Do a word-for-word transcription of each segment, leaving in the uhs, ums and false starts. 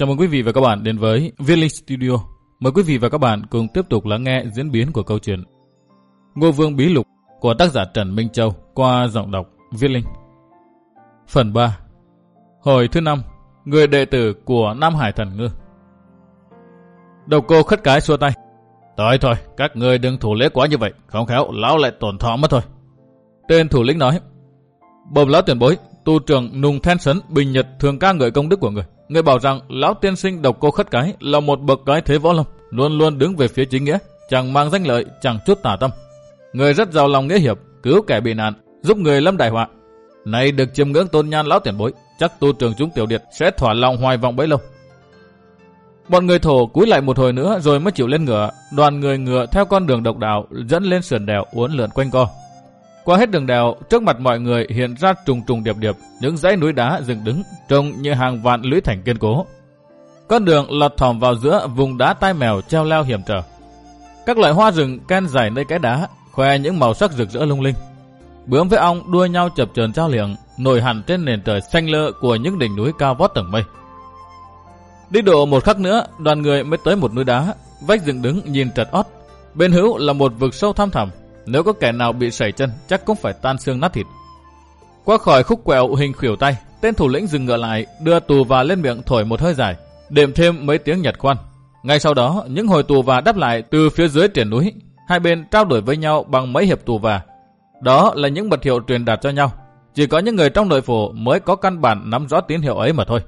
Chào mừng quý vị và các bạn đến với Viết Linh Studio. Mời quý vị và các bạn cùng tiếp tục lắng nghe diễn biến của câu chuyện Ngô Vương Bí Lục của tác giả Trần Minh Châu qua giọng đọc Viết Linh. Phần ba. Hồi thứ năm. Người đệ tử của Nam Hải Thần Ngư. Đầu cô khất cái xua tay. Thôi thôi, các người đừng thủ lễ quá như vậy, không khéo lão lại tổn thọ mất thôi. Tên thủ lĩnh nói. Bẩm lão tiền bối, tu trưởng Nùng Then Sấn bình nhật thường ca ngợi công đức của người. Người bảo rằng lão tiên sinh Độc Cô Khất Cái là một bậc cái thế võ lâm, luôn luôn đứng về phía chính nghĩa, chẳng mang danh lợi, chẳng chút tà tâm. Người rất giàu lòng nghĩa hiệp, cứu kẻ bị nạn, giúp người lâm đại họa. Nay được chiêm ngưỡng tôn nhan lão tiền bối, chắc tu trưởng chúng tiểu điệt sẽ thỏa lòng hoài vọng bấy lâu. Bọn người thổ cúi lại một hồi nữa rồi mới chịu lên ngựa. Đoàn người ngựa theo con đường độc đạo dẫn lên sườn đèo uốn lượn quanh co. Qua hết đường đèo, trước mặt mọi người hiện ra trùng trùng điệp điệp những dãy núi đá dựng đứng, trông như hàng vạn lũy thành kiên cố. Con đường lọt thỏm vào giữa vùng đá tai mèo treo leo hiểm trở. Các loại hoa rừng ken dài nơi cái đá, khoe những màu sắc rực rỡ lung linh. Bướm với ong đua nhau chập chờn trao liệng, nổi hẳn trên nền trời xanh lơ của những đỉnh núi cao vót tầng mây. Đi độ một khắc nữa, đoàn người mới tới một núi đá, vách dựng đứng nhìn trật ót. Bên hữu là một vực sâu thăm thẳm, nếu có kẻ nào bị sẩy chân chắc cũng phải tan xương nát thịt. Qua khỏi khúc quẹo hình khuỷu tay, tên thủ lĩnh dừng ngựa lại, đưa tù và lên miệng thổi một hơi dài, đệm thêm mấy tiếng nhật khoan. Ngay sau đó, những hồi tù và đáp lại từ phía dưới triển núi, hai bên trao đổi với nhau bằng mấy hiệp tù và. Đó là những mật hiệu truyền đạt cho nhau, chỉ có những người trong nội phủ mới có căn bản nắm rõ tín hiệu ấy mà thôi.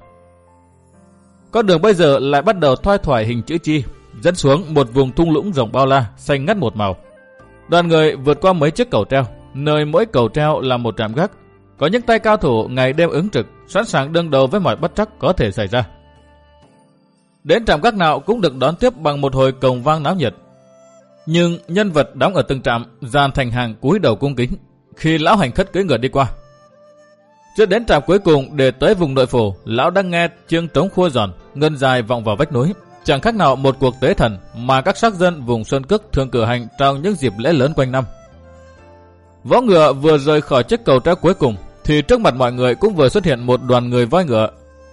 Con đường bây giờ lại bắt đầu thoai thoải hình chữ chi, dẫn xuống một vùng thung lũng rộng bao la, xanh ngắt một màu. Đoàn người vượt qua mấy chiếc cầu treo, nơi mỗi cầu treo là một trạm gác. Có những tay cao thủ ngày đêm ứng trực, sẵn sàng đương đầu với mọi bất trắc có thể xảy ra. Đến trạm gác nào cũng được đón tiếp bằng một hồi cồng vang náo nhiệt. Nhưng nhân vật đóng ở từng trạm dàn thành hàng cúi đầu cung kính khi lão hành khất cưỡi ngựa đi qua. Chưa đến trạm cuối cùng để tới vùng nội phủ, lão đang nghe chiêng trống khua giòn ngân dài vọng vào vách núi, chẳng khác nào một cuộc tế thần mà các sắc dân vùng Sơn Cước thường cử hành trong những dịp lễ lớn quanh năm. Võ ngựa vừa rời khỏi chiếc cầu treo cuối cùng thì trước mặt mọi người cũng vừa xuất hiện một đoàn người voi ngựa.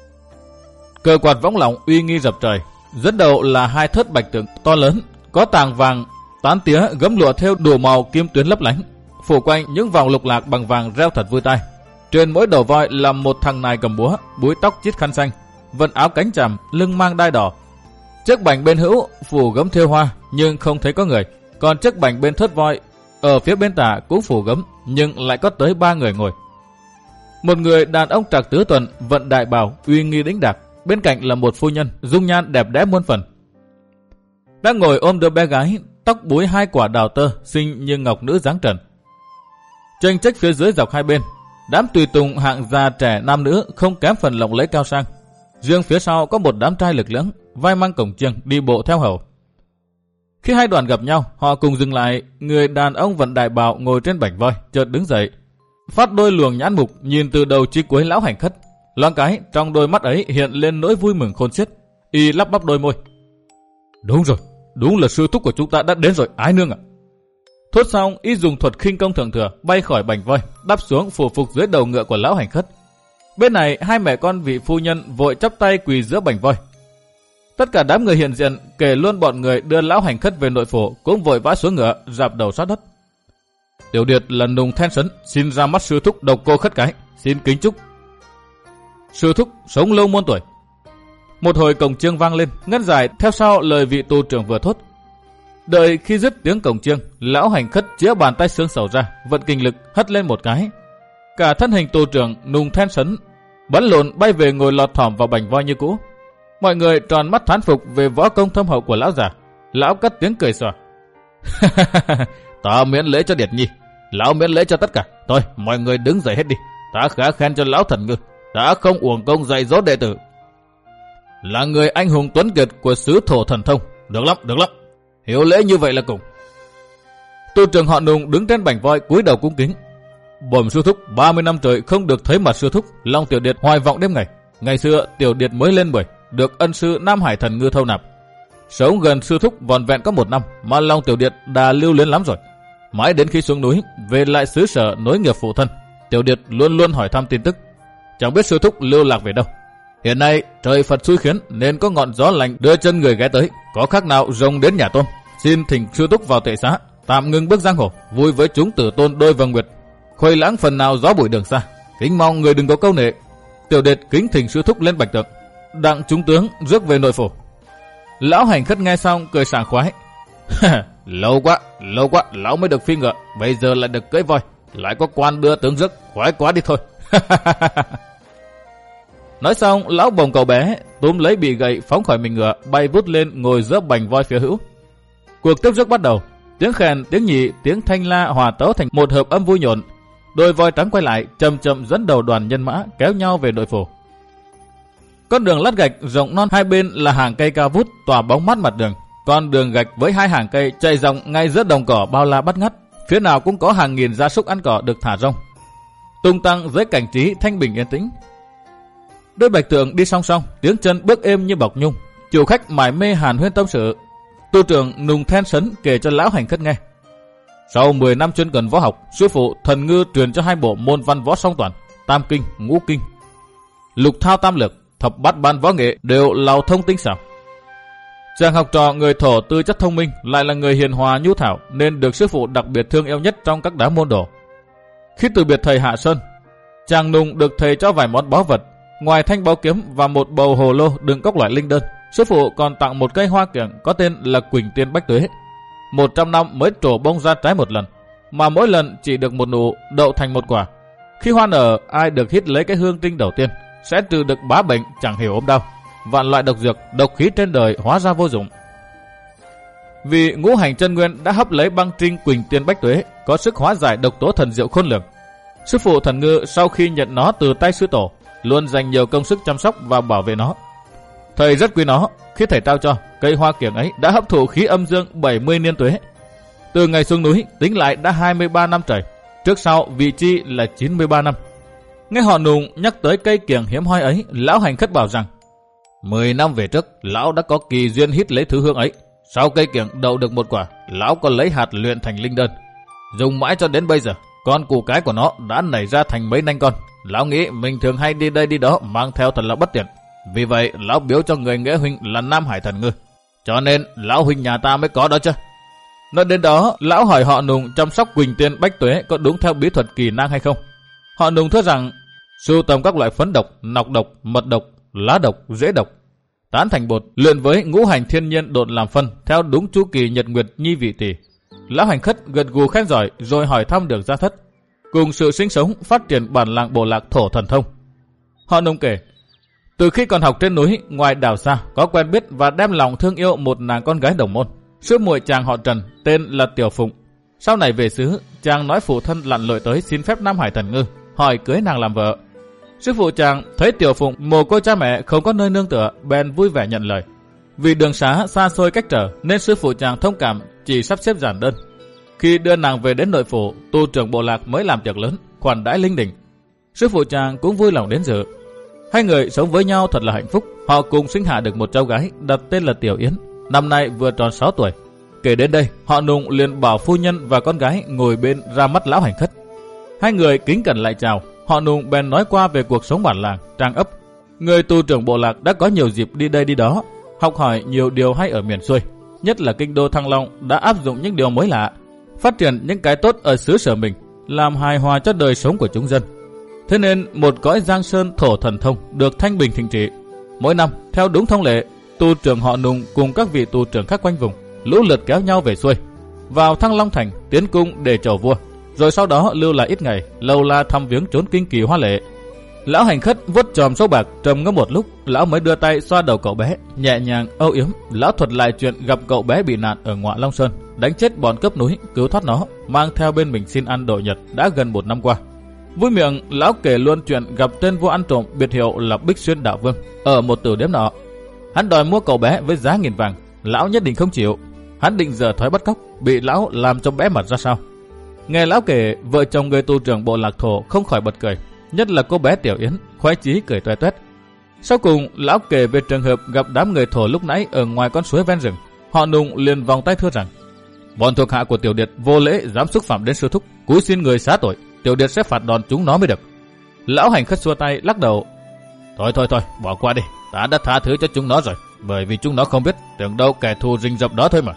Cờ quạt võng lỏng uy nghi dập trời, dẫn đầu là hai thớt bạch tượng to lớn, có tàng vàng, tán tía gấm lụa theo đủ màu kim tuyến lấp lánh, phủ quanh những vòng lục lạc bằng vàng reo thật vui tai. Trên mỗi đầu voi là một thằng nài cầm búa, búi tóc chít khăn xanh, vận áo cánh tràm, lưng mang đai đỏ. Chiếc bành bên hữu phủ gấm thêu hoa nhưng không thấy có người, còn chiếc bành bên thớt voi ở phía bên tả cũng phủ gấm nhưng lại có tới ba người ngồi. Một người đàn ông trạc tứ tuần vận đại bào uy nghi đĩnh đạc, bên cạnh là một phu nhân dung nhan đẹp đẽ muôn phần. Đang ngồi ôm đứa bé gái, tóc búi hai quả đào tơ xinh như ngọc nữ dáng trần. Chênh chếch phía dưới dọc hai bên, đám tùy tùng hạng già trẻ nam nữ không kém phần lộng lẫy cao sang. Riêng phía sau có một đám trai lực lưỡng, vai mang cổng chiêng đi bộ theo hầu. Khi hai đoàn gặp nhau, họ cùng dừng lại. Người đàn ông vận đại bào ngồi trên bành voi chợt đứng dậy, phát đôi luồng nhãn mục nhìn từ đầu chí cuối lão hành khất. Loáng cái trong đôi mắt ấy hiện lên nỗi vui mừng khôn xiết. Y lắp bắp đôi môi. Đúng rồi, đúng là sư thúc của chúng ta đã đến rồi ái nương ạ. Thốt xong, y dùng thuật khinh công thượng thừa bay khỏi bành voi, đáp xuống phủ phục dưới đầu ngựa của lão hành khất. Bên này hai mẹ con vị phu nhân vội chắp tay quỳ giữa bành voi. Tất cả đám người hiện diện, kể luôn bọn người đưa lão hành khất về nội phủ, cũng vội vã xuống ngựa, rạp đầu sát đất. Tiểu điệt là Nùng Then Sấn, xin ra mắt sư thúc Độc Cô Khất Cái, xin kính chúc sư thúc sống lâu muôn tuổi. Một hồi cổng chiêng vang lên, ngân dài theo sau lời vị tu trưởng vừa thốt. Đợi khi dứt tiếng cổng chiêng, lão hành khất chĩa bàn tay xương sầu ra, vận kinh lực hất lên một cái. Cả thân hình tu trưởng Nùng Then Sấn bắn lộn bay về ngồi lọt thỏm vào bành voi như cũ. Mọi người tròn mắt thán phục về võ công thâm hậu của lão già. Lão cất tiếng cười xòa. Ta miễn lễ cho Điệt Nhi, lão miễn lễ cho tất cả. Thôi, mọi người đứng dậy hết đi. Ta khá khen cho lão Thần Ngư đã không uổng công dạy dỗ đệ tử. Là người anh hùng tuấn kiệt của xứ Thổ Thần Thông. Được lắm, được lắm. Hiếu lễ như vậy là cùng. Tu trưởng họ Nùng đứng trên bành voi cúi đầu cung kính. Bẩm sư thúc, ba mươi năm trời không được thấy mặt sư thúc, lòng tiểu điệt hoài vọng đêm ngày. Ngày xưa tiểu điệt mới lên mười, được ân sư Nam Hải Thần Ngư thâu nạp. Sống gần sư thúc vòn vẹn có một năm mà lòng tiểu điệt đã lưu luyến lắm rồi. Mãi đến khi xuống núi về lại xứ sở nối nghiệp phụ thân, tiểu điệt luôn luôn hỏi thăm tin tức. Chẳng biết sư thúc lưu lạc về đâu. Hiện nay trời Phật xui khiến nên có ngọn gió lạnh đưa chân người ghé tới, có khác nào rồng đến nhà tôn. Xin thỉnh sư thúc vào tệ xá, tạm ngưng bước giang hồ, vui với chúng tử tôn đôi vầng nguyệt, khuây lãng phần nào gió bụi đường xa. Kính mong người đừng có câu nệ. Tiểu đệ kính thỉnh sư thúc lên bạch tượng. Đặng chúng tướng rước về nội phủ. Lão Hành Khất nghe xong cười sảng khoái. Lâu quá, lâu quá lão mới được phi ngựa, bây giờ lại được cưỡi voi, lại có quan đưa tướng rước, khoái quá đi thôi. Nói xong, lão bồng cậu bé, túm lấy bị gậy phóng khỏi mình ngựa, bay vút lên ngồi giữa bành voi phía hữu. Cuộc tiếp rước bắt đầu, tiếng khèn, tiếng nhị, tiếng thanh la hòa tấu thành một hợp âm vui nhộn. Đôi voi trắng quay lại, chậm chậm dẫn đầu đoàn nhân mã kéo nhau về nội phủ. Con đường lát gạch rộng non, hai bên là hàng cây cao vút tỏa bóng mát mặt đường. Con đường gạch với hai hàng cây chạy dọc ngay giữa đồng cỏ bao la bắt ngắt, phía nào cũng có hàng nghìn gia súc ăn cỏ được thả rông, tung tăng dưới cảnh trí thanh bình yên tĩnh. Đôi bạch tượng đi song song, tiếng chân bước êm như bọc nhung. Chủ khách mải mê hàn huyên tâm sự. Tu trưởng nùng then sấn kể cho lão Hành Khất nghe. Sau mười năm chuyên cần võ học, sư phụ Thần Ngư truyền cho hai bộ môn văn võ song toàn, tam kinh, ngũ kinh, lục thao tam lược, thập bát ban võ nghệ đều lào thông tinh xảo. Chàng học trò người Thổ tư chất thông minh, lại là người hiền hòa nhu thảo, nên được sư phụ đặc biệt thương yêu nhất trong các đá môn đồ. Khi từ biệt thầy Hạ Sơn, chàng nùng được thầy cho vài món báu vật. Ngoài thanh báu kiếm và một bầu hồ lô đựng các loại linh đơn, sư phụ còn tặng một cây hoa kiểng có tên là Quỳnh Tiên Bách Tuế. Một trăm năm mới trổ bông ra trái một lần, mà mỗi lần chỉ được một nụ, đậu thành một quả. Khi hoa nở, ai được hít lấy cái hương tinh đầu tiên sẽ trừ được bá bệnh, chẳng hiểu ốm đau. Vạn loại độc dược, độc khí trên đời hóa ra vô dụng. Vì ngũ hành chân nguyên đã hấp lấy băng trinh Quỳnh Tiên Bách Tuế, có sức hóa giải độc tố thần diệu khôn lường. Sư phụ Thần Ngư sau khi nhận nó từ tay sư tổ, luôn dành nhiều công sức chăm sóc và bảo vệ nó. Thầy rất quý nó, khi thầy trao cho, cây hoa kiểng ấy đã hấp thụ khí âm dương bảy mươi niên tuế. Từ ngày xuống núi, tính lại đã hai mươi ba năm trời, trước sau vị chi là chín mươi ba năm. Nghe họ nùng nhắc tới cây kiểng hiếm hoi ấy, lão Hành Khất bảo rằng, mười năm về trước, lão đã có kỳ duyên hít lấy thứ hương ấy. Sau cây kiểng đậu được một quả, lão có lấy hạt luyện thành linh đơn. Dùng mãi cho đến bây giờ, con củ cái của nó đã nảy ra thành mấy nanh con. Lão nghĩ mình thường hay đi đây đi đó mang theo thật là bất tiện. Vì vậy lão biếu cho người nghĩa huynh là Nam Hải Thần Ngư. Cho nên lão huynh nhà ta mới có đó chứ. Nói đến đó, lão hỏi họ nùng chăm sóc Quỳnh Tiên Bách Tuế có đúng theo bí thuật kỳ năng hay không. Họ nùng thưa rằng sưu tầm các loại phấn độc, nọc độc, mật độc, lá độc, rễ độc, tán thành bột, luyện với ngũ hành thiên nhiên độn làm phân theo đúng chu kỳ nhật nguyệt nhi vị tỷ. Lão Hành Khất gật gù khen giỏi rồi hỏi thăm được gia thất cùng sự sinh sống phát triển bản làng bộ lạc Thổ Thần Thông. Họ nùng kể, từ khi còn học trên núi ngoài đảo xa, có quen biết và đem lòng thương yêu một nàng con gái đồng môn, sư muội chàng họ Trần, tên là Tiểu Phụng. Sau này về xứ, chàng nói phụ thân lặn lội tới xin phép Nam Hải Thần Ngư, hỏi cưới nàng làm vợ. Sư phụ chàng thấy Tiểu Phụng mồ côi cha mẹ không có nơi nương tựa, bèn vui vẻ nhận lời. Vì đường xá xa xôi cách trở nên sư phụ chàng thông cảm, chỉ sắp xếp giản đơn. Khi đưa nàng về đến nội phủ, tu trưởng bộ lạc mới làm tiệc lớn, khoản đãi linh đình. Sư phụ chàng cũng vui lòng đến dự. Hai người sống với nhau thật là hạnh phúc. Họ cùng sinh hạ được một cháu gái đặt tên là Tiểu Yến, năm nay vừa tròn sáu tuổi. Kể đến đây, họ nùng liền bảo phu nhân và con gái ngồi bên ra mắt lão Hành Khất. Hai người kính cẩn lại chào. Họ nùng bèn nói qua về cuộc sống bản làng, trang ấp. Người tu trưởng bộ lạc đã có nhiều dịp đi đây đi đó, học hỏi nhiều điều hay ở miền xuôi, nhất là kinh đô Thăng Long đã áp dụng những điều mới lạ, phát triển những cái tốt ở xứ sở mình, làm hài hòa cho đời sống của chúng dân. Thế nên một cõi Giang Sơn Thổ Thần Thông được thanh bình thịnh trị. Mỗi năm, theo đúng thông lệ, tu trưởng họ nùng cùng các vị tu trưởng khác quanh vùng lũ lượt kéo nhau về xuôi, vào Thăng Long thành tiến cung để chầu vua, rồi sau đó lưu lại ít ngày, lâu la thăm viếng trốn kinh kỳ hoa lệ. Lão Hành Khất vuốt chòm sâu bạc trầm ngâm một lúc, lão mới đưa tay xoa đầu cậu bé, nhẹ nhàng âu yếm. Lão thuật lại chuyện gặp cậu bé bị nạn ở Ngọa Long Sơn, đánh chết bọn cướp núi, cứu thoát nó, mang theo bên mình xin ăn độ nhật đã gần một năm qua. Vui miệng, lão kể luôn chuyện gặp tên vua ăn trộm biệt hiệu là Bích Xuyên Đạo Vương ở một tử điếm nọ. Hắn đòi mua cậu bé với giá nghìn vàng, lão nhất định không chịu. Hắn định giở thói bắt cóc, bị lão làm cho bé mặt ra sao. Nghe lão kể, vợ chồng người tu trưởng bộ lạc Thổ không khỏi bật cười, nhất là cô bé Tiểu Yến, khoái chí cười toe toét. Sau cùng, lão kể về trường hợp gặp đám người Thổ lúc nãy ở ngoài con suối ven rừng. Họ nùng liền vòng tay thưa rằng, bọn thuộc hạ của Tiểu Điệt vô lễ dám xúc phạm đến sư thúc, cúi xin người xá tội, Tiểu Điệt sẽ phạt đòn chúng nó mới được. Lão Hành Khất xua tay lắc đầu, Thôi thôi thôi, bỏ qua đi, ta đã tha thứ cho chúng nó rồi, bởi vì chúng nó không biết, tưởng đâu kẻ thù rình rập đó thôi mà.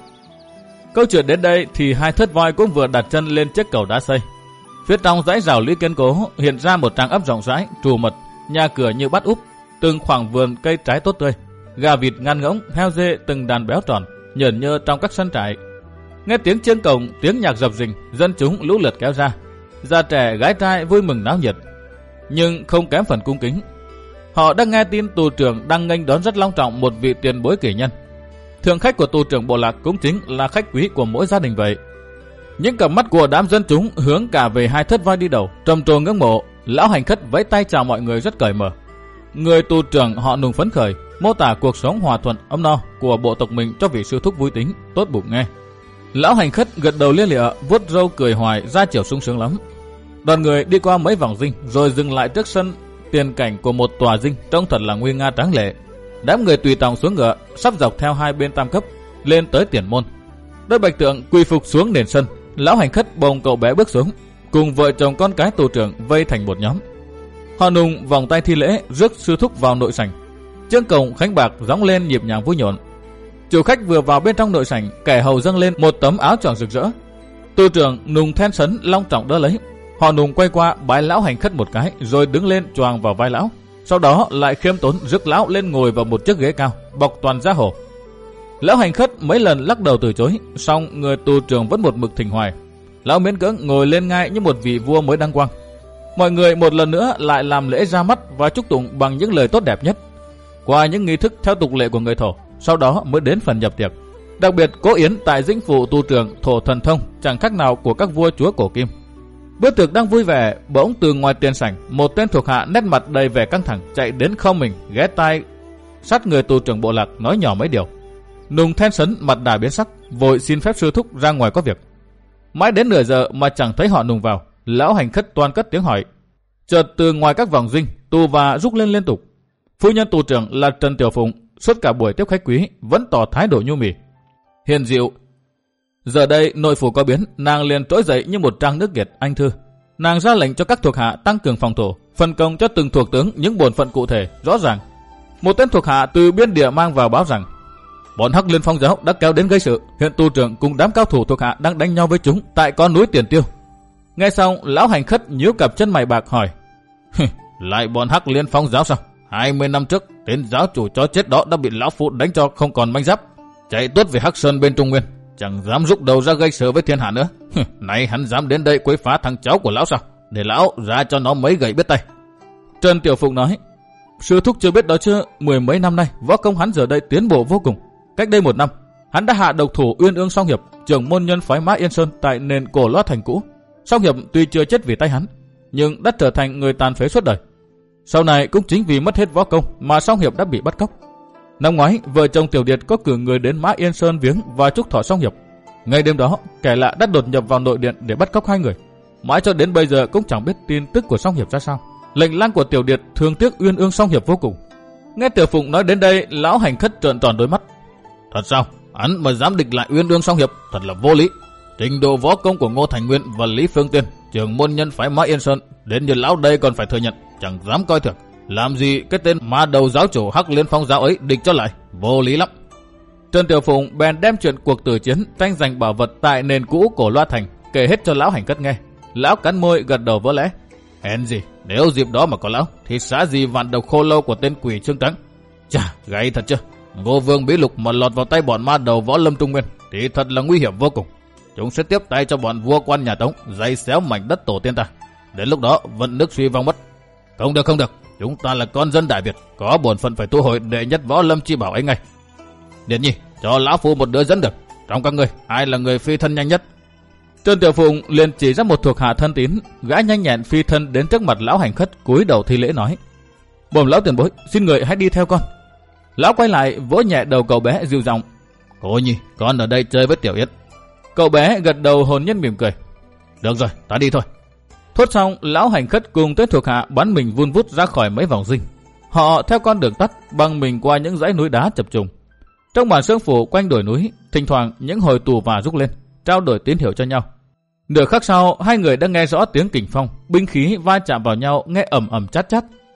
Câu chuyện đến đây thì hai thớt voi cũng vừa đặt chân lên chiếc cầu đá xây. Phía trong dãy rào lũy kiên cố hiện ra một tràng ấp rộng rãi, trù mật, nhà cửa như bát úp, từng khoảng vườn cây trái tốt tươi, gà vịt ngăn ngỗng, heo dê từng đàn béo tròn, nhởn nhơ trong các sân trại. Nghe tiếng chiêng cổng, tiếng nhạc dập dình, dân chúng lũ lượt kéo ra, già trẻ gái trai vui mừng náo nhiệt, nhưng không kém phần cung kính. Họ đã nghe tin tù trưởng đang nghênh đón rất long trọng một vị tiền bối kỷ nhân. Thượng khách của tù trưởng bộ lạc cũng chính là khách quý của mỗi gia đình vậy. Những cặp mắt của đám dân chúng hướng cả về hai thớt voi đi đầu, trầm trồ ngưỡng mộ. Lão hành khất vẫy tay chào mọi người rất cởi mở. Người tù trưởng họ Nùng phấn khởi, mô tả cuộc sống hòa thuận ấm no của bộ tộc mình cho vị sư thúc vui tính, tốt bụng nghe. Lão hành khất gật đầu lia lịa, vuốt râu cười hoài, ra chiều sung sướng lắm. Đoàn người đi qua mấy vòng dinh rồi dừng lại trước sân tiền cảnh của một tòa dinh trông thật là nguy nga tráng lệ. Đám người tùy tòng xuống ngựa, sắp dọc theo hai bên tam cấp lên tới tiền môn. Đôi bạch tượng quỳ phục xuống nền sân. Lão hành khất bồng cậu bé bước xuống, cùng vợ chồng con cái tù trưởng vây thành một nhóm. Họ Nùng vòng tay thi lễ, rước sư thúc vào nội sảnh. Trước cổng khánh bạc gióng lên nhịp nhàng vui nhộn. Chủ khách vừa vào bên trong nội sảnh, kẻ hầu dâng lên một tấm áo choàng rực rỡ. Tù trưởng Nùng then sấn long trọng đỡ lấy. Họ Nùng quay qua bái lão hành khất một cái, rồi đứng lên choàng vào vai lão. Sau đó lại khiêm tốn rước lão lên ngồi vào một chiếc ghế cao, bọc toàn da hổ. Lão hành khất mấy lần lắc đầu từ chối, song người tù trưởng vẫn một mực thỉnh hoài. Lão miễn cưỡng ngồi lên ngai như một vị vua mới đăng quang. Mọi người một lần nữa lại làm lễ ra mắt và chúc tụng bằng những lời tốt đẹp nhất. Qua những nghi thức theo tục lệ của người Thổ, sau đó mới đến phần nhập tiệc. Đặc biệt cố yến tại dinh phủ tù trưởng Thổ Thần Thông chẳng khác nào của các vua chúa cổ kim. Bữa tiệc đang vui vẻ, bỗng từ ngoài tiền sảnh, một tên thuộc hạ nét mặt đầy vẻ căng thẳng chạy đến khom mình, ghé tai sát người tù trưởng bộ lạc nói nhỏ mấy điều. Nùng then sấn mặt đà biến sắc, vội xin phép sư thúc ra ngoài có việc. Mãi đến nửa giờ mà chẳng thấy họ Nùng vào. Lão hành khất toan cất tiếng hỏi. Chợt từ ngoài các vòng dinh, tù và rúc lên liên tục. Phu nhân tù trưởng là Trần Tiểu Phụng suốt cả buổi tiếp khách quý vẫn tỏ thái độ nhu mì, hiền dịu. Giờ đây nội phủ có biến, nàng liền trỗi dậy như một trang nước Kiệt anh thư. Nàng ra lệnh cho các thuộc hạ tăng cường phòng thủ, phân công cho từng thuộc tướng những bổn phận cụ thể rõ ràng. Một tên thuộc hạ từ biên địa mang vào báo rằng bọn Hắc Liên Phong giáo đã kéo đến gây sự, hiện tù trưởng cùng đám cao thủ thuộc hạ đang đánh nhau với chúng tại con núi Tiền Tiêu. Nghe xong, lão hành khất nhíu cặp chân mày bạc hỏi: lại bọn Hắc Liên Phong giáo sao? Hai mươi năm trước, tên giáo chủ chó chết đó đã bị lão phụ đánh cho không còn manh giáp, chạy tuốt về Hắc Sơn bên Trung Nguyên, chẳng dám rút đầu ra gây sự với thiên hạ nữa. Này hắn dám đến đây quấy phá thằng cháu của lão sao? Để lão ra cho nó mấy gậy biết tay. Trần Tiểu Phụng nói: sư thúc chưa biết đó chứ, mười mấy năm nay võ công hắn giờ đây tiến bộ vô cùng. Cách đây một năm, hắn đã hạ độc thủ Uyên Ương Song Hiệp, trưởng môn nhân phái Mã Yên Sơn tại nền Cổ Loa Thành cũ. Song Hiệp tuy chưa chết vì tay hắn, nhưng đã trở thành người tàn phế suốt đời. Sau này cũng chính vì mất hết võ công mà Song Hiệp đã bị bắt cóc. Năm ngoái, vợ chồng Tiểu Điệt có cử người đến Mã Yên Sơn viếng và chúc thọ Song Hiệp. Ngay đêm đó, kẻ lạ đã đột nhập vào nội điện để bắt cóc hai người. Mãi cho đến bây giờ cũng chẳng biết tin tức của Song Hiệp ra sao. Lệnh lang của Tiểu Điệt thương tiếc Uyên Ương Song Hiệp vô cùng. Nghe Tiểu Phụng nói đến đây, lão hành khất trợn tròn đôi mắt. Thật sao? Hắn mà dám địch lại Uyên Ương Song Hiệp, thật là vô lý. Trình độ võ công của Ngô Thành Nguyên và Lý Phương Tiên, trưởng môn nhân phái Mã Yên Sơn, đến như lão đây còn phải thừa nhận, chẳng dám coi thường. Làm gì cái tên ma đầu giáo chủ Hắc Liên Phong giáo ấy địch cho lại, vô lý lắm. Trần Tiểu Phụng bèn đem chuyện cuộc tử chiến tranh giành bảo vật tại nền cũ Cổ Loa Thành kể hết cho lão hành khất nghe. Lão cắn môi gật đầu vỡ lẽ. Hèn gì, nếu dịp đó mà có lão, thì xá gì vạn độc khô lâu của tên quỷ Trương Trắng. Chà, gay thật chưa? Ngô Vương Bí Lục mà lọt vào tay bọn ma đầu võ lâm Trung Nguyên thì thật là nguy hiểm vô cùng. Chúng sẽ tiếp tay cho bọn vua quan nhà Tống giày xéo mảnh đất tổ tiên ta. Đến lúc đó vận nước suy vong mất. Không được không được, chúng ta là con dân Đại Việt, có bổn phận phải thu hồi đệ nhất võ lâm chi bảo ấy ngay. Điền Nhi, cho lão phu một đứa dẫn được. Trong các người, ai là người phi thân nhanh nhất? Trần Tiểu Phụng liền chỉ ra một thuộc hạ thân tín, gã nhanh nhẹn phi thân đến trước mặt lão hành khất, cúi đầu thi lễ nói: bẩm lão tiền bối, xin người hãy đi theo con. Lão quay lại vỗ nhẹ đầu cậu bé dịu giọng: Cô Nhi, con ở đây chơi với Tiểu Yết. Cậu bé gật đầu hồn nhiên mỉm cười: được rồi, ta đi thôi. Thốt xong, lão hành khất cùng tên thuộc hạ bắn mình vun vút ra khỏi mấy vòng dinh. Họ theo con đường tắt băng mình qua những dãy núi đá chập trùng. Trong bản xương phủ quanh đồi núi, thỉnh thoảng những hồi tù và rúc lên, trao đổi tín hiệu cho nhau. Nửa khắc sau, hai người đã nghe rõ tiếng kình phong, binh khí va chạm vào nhau nghe ầm ầm chát chát.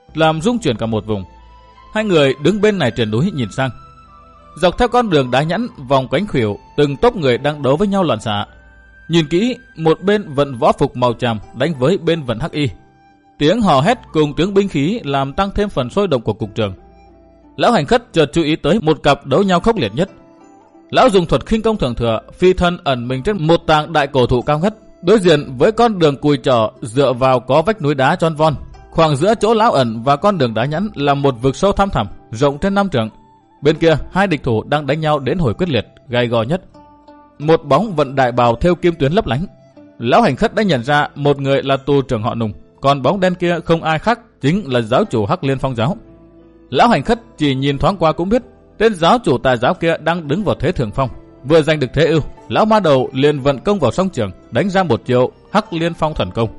làm rung chuyển cả một vùng. Hai người đứng bên này triền núi nhìn sang. Dọc theo con đường đá nhẵn vòng cánh khuỷu, từng tốp người đang đấu với nhau loạn xạ. Nhìn kỹ, một bên vận võ phục màu tràm đánh với bên vận hắc y. Tiếng hò hét cùng tiếng binh khí làm tăng thêm phần sôi động của cục trường. Lão Hành Khất chợt chú ý tới một cặp đấu nhau khốc liệt nhất. Lão dùng thuật khinh công thượng thừa, phi thân ẩn mình trên một tảng đại cổ thụ cao ngất, đối diện với con đường cùi trỏ dựa vào có vách núi đá tròn von. Khoảng giữa chỗ lão ẩn và con đường đá nhẵn là một vực sâu thăm thẳm, rộng trên năm trượng. Bên kia, hai địch thủ đang đánh nhau đến hồi quyết liệt, gay go nhất. Một bóng vận đại bào thêu kim tuyến lấp lánh. Lão Hành Khất đã nhận ra một người là tu trưởng họ Nùng, còn bóng đen kia không ai khác, chính là giáo chủ Hắc Liên Phong giáo. Lão Hành Khất chỉ nhìn thoáng qua cũng biết, tên giáo chủ tà giáo kia đang đứng vào thế thượng phong. Vừa giành được thế ưu, lão ma đầu liền vận công vào song trường, đánh ra một chiêu Hắc Liên Phong thần công.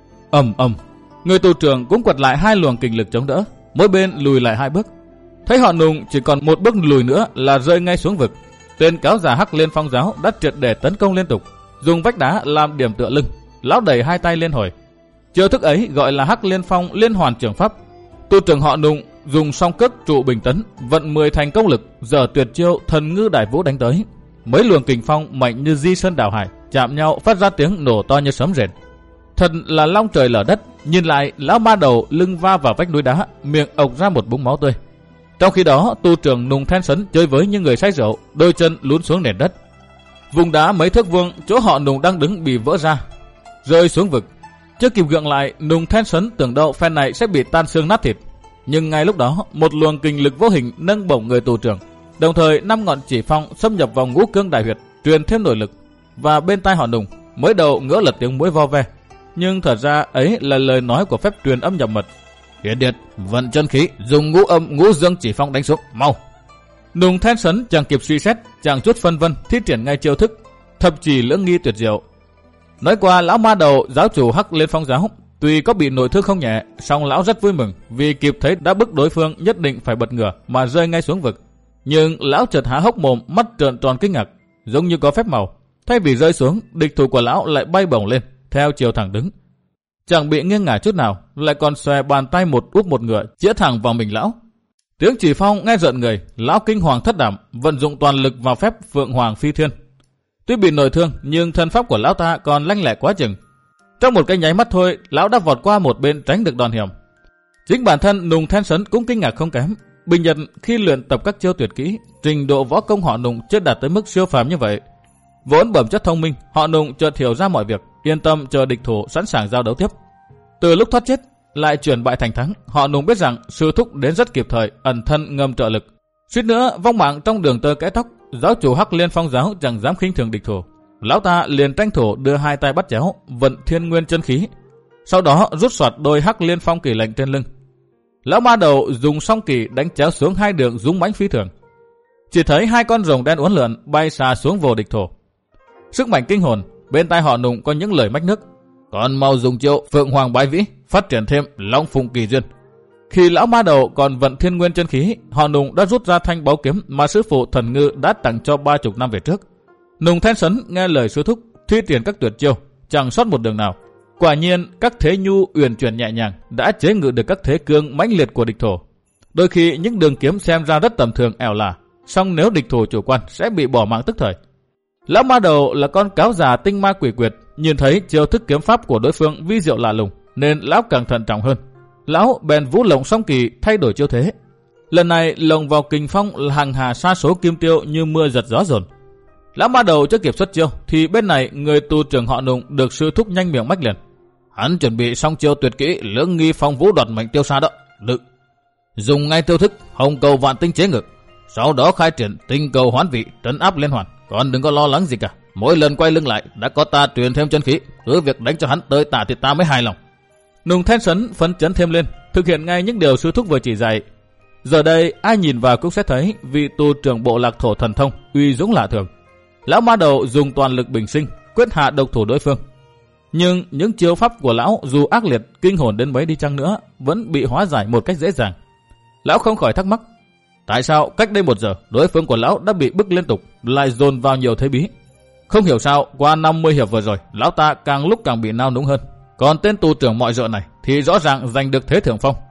Ầm ầm, người tu trưởng cũng quật lại hai luồng kình lực chống đỡ, mỗi bên lùi lại hai bước. Thấy họ Nùng chỉ còn một bước lùi nữa là rơi ngay xuống vực. Tên cáo già Hắc Liên Phong giáo đã triệt để tấn công liên tục, dùng vách đá làm điểm tựa lưng. Lão đẩy hai tay lên hồi. Chiêu thức ấy gọi là Hắc Liên Phong liên hoàn trường pháp. Tu trưởng họ Nùng dùng song cước trụ bình tấn, vận mười thành công lực, dở tuyệt chiêu thần ngư đại vũ đánh tới. Mấy luồng kình phong mạnh như di sơn đảo hải, chạm nhau phát ra tiếng nổ to như sấm rền. Thật là long trời lở đất. Nhìn lại, lão ma đầu lưng va vào vách núi đá, miệng ộc ra một búng máu tươi. Trong khi đó, tu trưởng Nùng Then Sấn chơi với như người say rượu, đôi chân lún xuống nền đất. Vùng đá mấy thước vuông chỗ họ Nùng đang đứng bị vỡ ra, rơi xuống vực. Chưa kịp gượng lại, Nùng Then Sấn tưởng đâu phen này sẽ bị tan xương nát thịt. Nhưng ngay lúc đó, một luồng kình lực vô hình nâng bổng người tù trưởng, đồng thời năm ngọn chỉ phong xâm nhập vào ngũ cương đại huyệt, truyền thêm nội lực. Và bên tai họ Nùng mới đầu ngỡ là tiếng muỗi vo ve, nhưng thật ra ấy là lời nói của phép truyền âm nhập mật. Hiển Điệt, vận chân khí, dùng ngũ âm ngũ dương chỉ phong đánh xuống, mau. Nùng Then Sấn chẳng kịp suy xét, chẳng chút phân vân, thi triển ngay chiêu thức thập chỉ lưỡng nghi tuyệt diệu. Nói qua lão ma đầu giáo chủ Hắc Liên Phong giáo, tuy có bị nội thương không nhẹ, song lão rất vui mừng vì kịp thấy đã bức đối phương nhất định phải bật ngửa mà rơi ngay xuống vực. Nhưng lão chợt há hốc mồm, mắt trợn tròn kinh ngạc, giống như có phép màu. Thay vì rơi xuống, địch thủ của lão lại bay bổng lên theo chiều thẳng đứng, chẳng bị nghiêng ngả chút nào, lại còn xòe bàn tay một úp một ngựa chĩa thẳng vào mình lão. Tiếng chỉ phong nghe rợn người, lão kinh hoàng thất đảm, vận dụng toàn lực vào phép Phượng Hoàng Phi Thiên. Tuy bị nội thương, nhưng thân pháp của lão ta còn lanh lẹ quá chừng. Trong một cái nháy mắt thôi, lão đã vọt qua một bên tránh được đòn hiểm. Chính bản thân Nùng Then Sấn cũng kinh ngạc không kém. Bình nhật khi luyện tập các chiêu tuyệt kỹ, trình độ võ công họ Nùng chưa đạt tới mức siêu phàm như vậy. Vốn bẩm chất thông minh, họ Nùng chợt hiểu ra mọi việc, yên tâm chờ địch thủ sẵn sàng giao đấu tiếp. Từ lúc thoát chết lại chuyển bại thành thắng, họ Nùng biết rằng sư thúc đến rất kịp thời, ẩn thân ngầm trợ lực. Suýt nữa vong mạng trong đường tơ kẽ tóc, giáo chủ Hắc Liên Phong giáo chẳng dám khinh thường địch thủ. Lão ta liền tranh thủ đưa hai tay bắt chéo, vận thiên nguyên chân khí, sau đó rút soạt đôi Hắc Liên Phong kỳ lệnh trên lưng. Lão ma đầu dùng song kỳ đánh chéo xuống hai đường dũng mãnh phi thường. Chỉ thấy hai con rồng đen uốn lượn bay xà xuống vồ địch thủ. Sức mạnh kinh hồn, bên tai họ Nùng có những lời mách nước. Còn mau dùng chiêu Phượng Hoàng Bái Vĩ, phát triển thêm Long Phụng Kỳ Duyên. Khi lão ma đầu còn vận thiên nguyên chân khí, họ Nùng đã rút ra thanh báu kiếm mà sư phụ Thần Ngư đã tặng cho ba chục năm về trước. Nùng Then Sấn nghe lời sư thúc, thi triển các tuyệt chiêu, chẳng sót một đường nào. Quả nhiên các thế nhu uyển chuyển nhẹ nhàng đã chế ngự được các thế cương mãnh liệt của địch thủ. Đôi khi những đường kiếm xem ra rất tầm thường ẻo lả, song nếu địch thủ chủ quan sẽ bị bỏ mạng tức thời. Lão ma đầu là con cáo già tinh ma quỷ quyệt, nhìn thấy chiêu thức kiếm pháp của đối phương vi diệu lạ lùng, nên lão càng thận trọng hơn. Lão bèn vũ lộng song kỳ thay đổi chiêu thế. Lần này lồng vào kình phong là hàng hà sa số kim tiêu như mưa giật gió dồn. Lão ma đầu chưa kịp xuất chiêu thì bên này người tu trưởng họ Nùng được sư thúc nhanh miệng mách liền. Hắn chuẩn bị xong chiêu tuyệt kỹ lưỡng nghi phong vũ đoạt mệnh tiêu xa đó. Được. Dùng ngay tiêu thức hồng cầu vạn tinh chế ngự, sau đó khai triển tinh cầu hoán vị trấn áp liên hoàn. Còn đừng có lo lắng gì cả, mỗi lần quay lưng lại đã có ta truyền thêm chân khí, cứ việc đánh cho hắn tới tả thì ta mới hài lòng. Nùng Then Sấn phấn chấn thêm lên, thực hiện ngay những điều sư thúc vừa chỉ dạy. Giờ đây ai nhìn vào cũng sẽ thấy vị tu trưởng bộ lạc thổ thần thông uy dũng lạ thường. Lão ma đầu dùng toàn lực bình sinh quyết hạ độc thủ đối phương. Nhưng những chiêu pháp của lão dù ác liệt kinh hồn đến mấy đi chăng nữa vẫn bị hóa giải một cách dễ dàng. Lão không khỏi thắc mắc, tại sao cách đây một giờ đối phương của lão đã bị bức liên tục lại dồn vào nhiều thế bí. Không hiểu sao qua năm mươi hiệp vừa rồi lão ta càng lúc càng bị nao núng hơn. Còn tên tu trưởng mọi rợ này thì rõ ràng giành được thế thượng phong.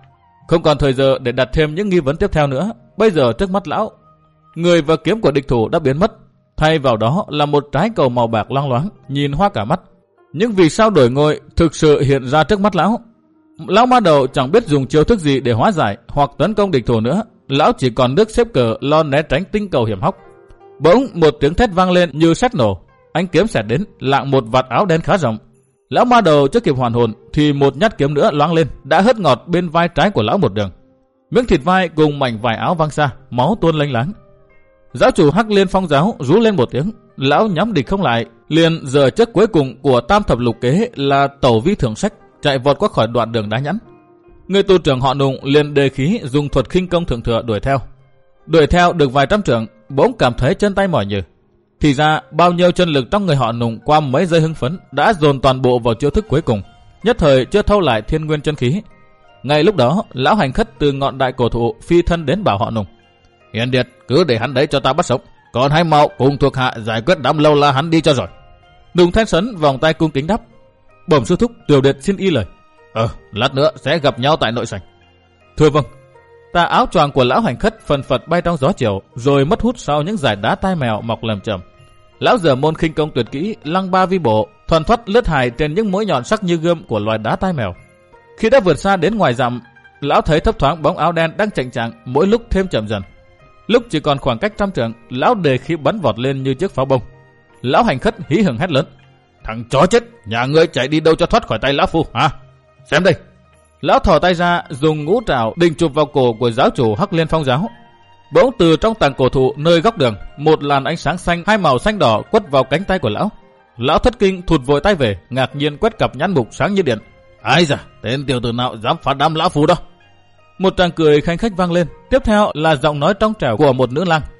Không còn thời giờ để đặt thêm những nghi vấn tiếp theo nữa. Bây giờ trước mắt lão, người và kiếm của địch thủ đã biến mất. Thay vào đó là một trái cầu màu bạc loang loáng, nhìn hoa cả mắt. Những vì sao đổi ngôi thực sự hiện ra trước mắt lão. Lão ma đầu chẳng biết dùng chiêu thức gì để hóa giải hoặc tấn công địch thủ nữa. Lão chỉ còn nước xếp cờ lo né tránh tinh cầu hiểm hóc. Bỗng một tiếng thét vang lên như sét nổ. Ánh kiếm xẹt đến, lạng một vạt áo đen khá rộng. Lão ma đầu chưa kịp hoàn hồn thì một nhát kiếm nữa loáng lên, đã hất ngọt bên vai trái của lão một đường. Miếng thịt vai cùng mảnh vải áo văng xa, máu tuôn lênh láng. Giáo chủ Hắc Liên Phong giáo rú lên một tiếng, lão nhắm địch không lại, liền giở chất cuối cùng của tam thập lục kế là tẩu vi thượng sách, chạy vọt qua khỏi đoạn đường đá nhẵn. Người tu trưởng họ Nùng liền đề khí dùng thuật khinh công thượng thừa đuổi theo. Đuổi theo được vài trăm trượng, bỗng cảm thấy chân tay mỏi nhừ. Thì ra bao nhiêu chân lực trong người họ Nùng qua mấy giây hưng phấn đã dồn toàn bộ vào chiêu thức cuối cùng, nhất thời chưa thâu lại thiên nguyên chân khí. Ngay lúc đó, lão hành khất từ ngọn đại cổ thụ phi thân đến bảo họ Nùng: Hiền Điệt, cứ để hắn đấy cho ta bắt sống, còn hai mạo cùng thuộc hạ giải quyết đám lâu la hắn đi cho rồi. Nùng Thanh Sấn vòng tay cung kính đáp: Bẩm sư thúc, Tiểu Điệt xin y lời. Ờ, lát nữa sẽ gặp nhau tại nội sảnh. Thưa vâng. Tà áo choàng của lão hành khất phần phật bay trong gió chiều, rồi mất hút sau những dải đá tai mèo mọc lầm chầm. Lão dở môn khinh công tuyệt kỹ, lăng ba vi bộ, thuần thoắt lướt hài trên những mũi nhọn sắc như gươm của loài đá tai mèo. Khi đã vượt xa đến ngoài dặm, lão thấy thấp thoáng bóng áo đen đang chạnh chạng, mỗi lúc thêm chậm dần. Lúc chỉ còn khoảng cách trăm trượng, lão đề khí bắn vọt lên như chiếc pháo bông. Lão hành khất hí hửng hét lớn: Thằng chó chết, nhà ngươi chạy đi đâu cho thoát khỏi tay lão phu hả? Xem đây. Lão thò tay ra, dùng ngũ trảo định chụp vào cổ của giáo chủ Hắc Liên Phong giáo. Bỗng từ trong tàng cổ thụ nơi góc đường, một làn ánh sáng xanh hai màu xanh đỏ quất vào cánh tay của lão. Lão thất kinh thụt vội tay về, ngạc nhiên quét cặp nhãn mục sáng như điện. Ai da, tên tiểu tử nào dám phá đám lão phu đó? Một tràng cười khanh khách vang lên, tiếp theo là giọng nói trong trẻo của một nữ lang.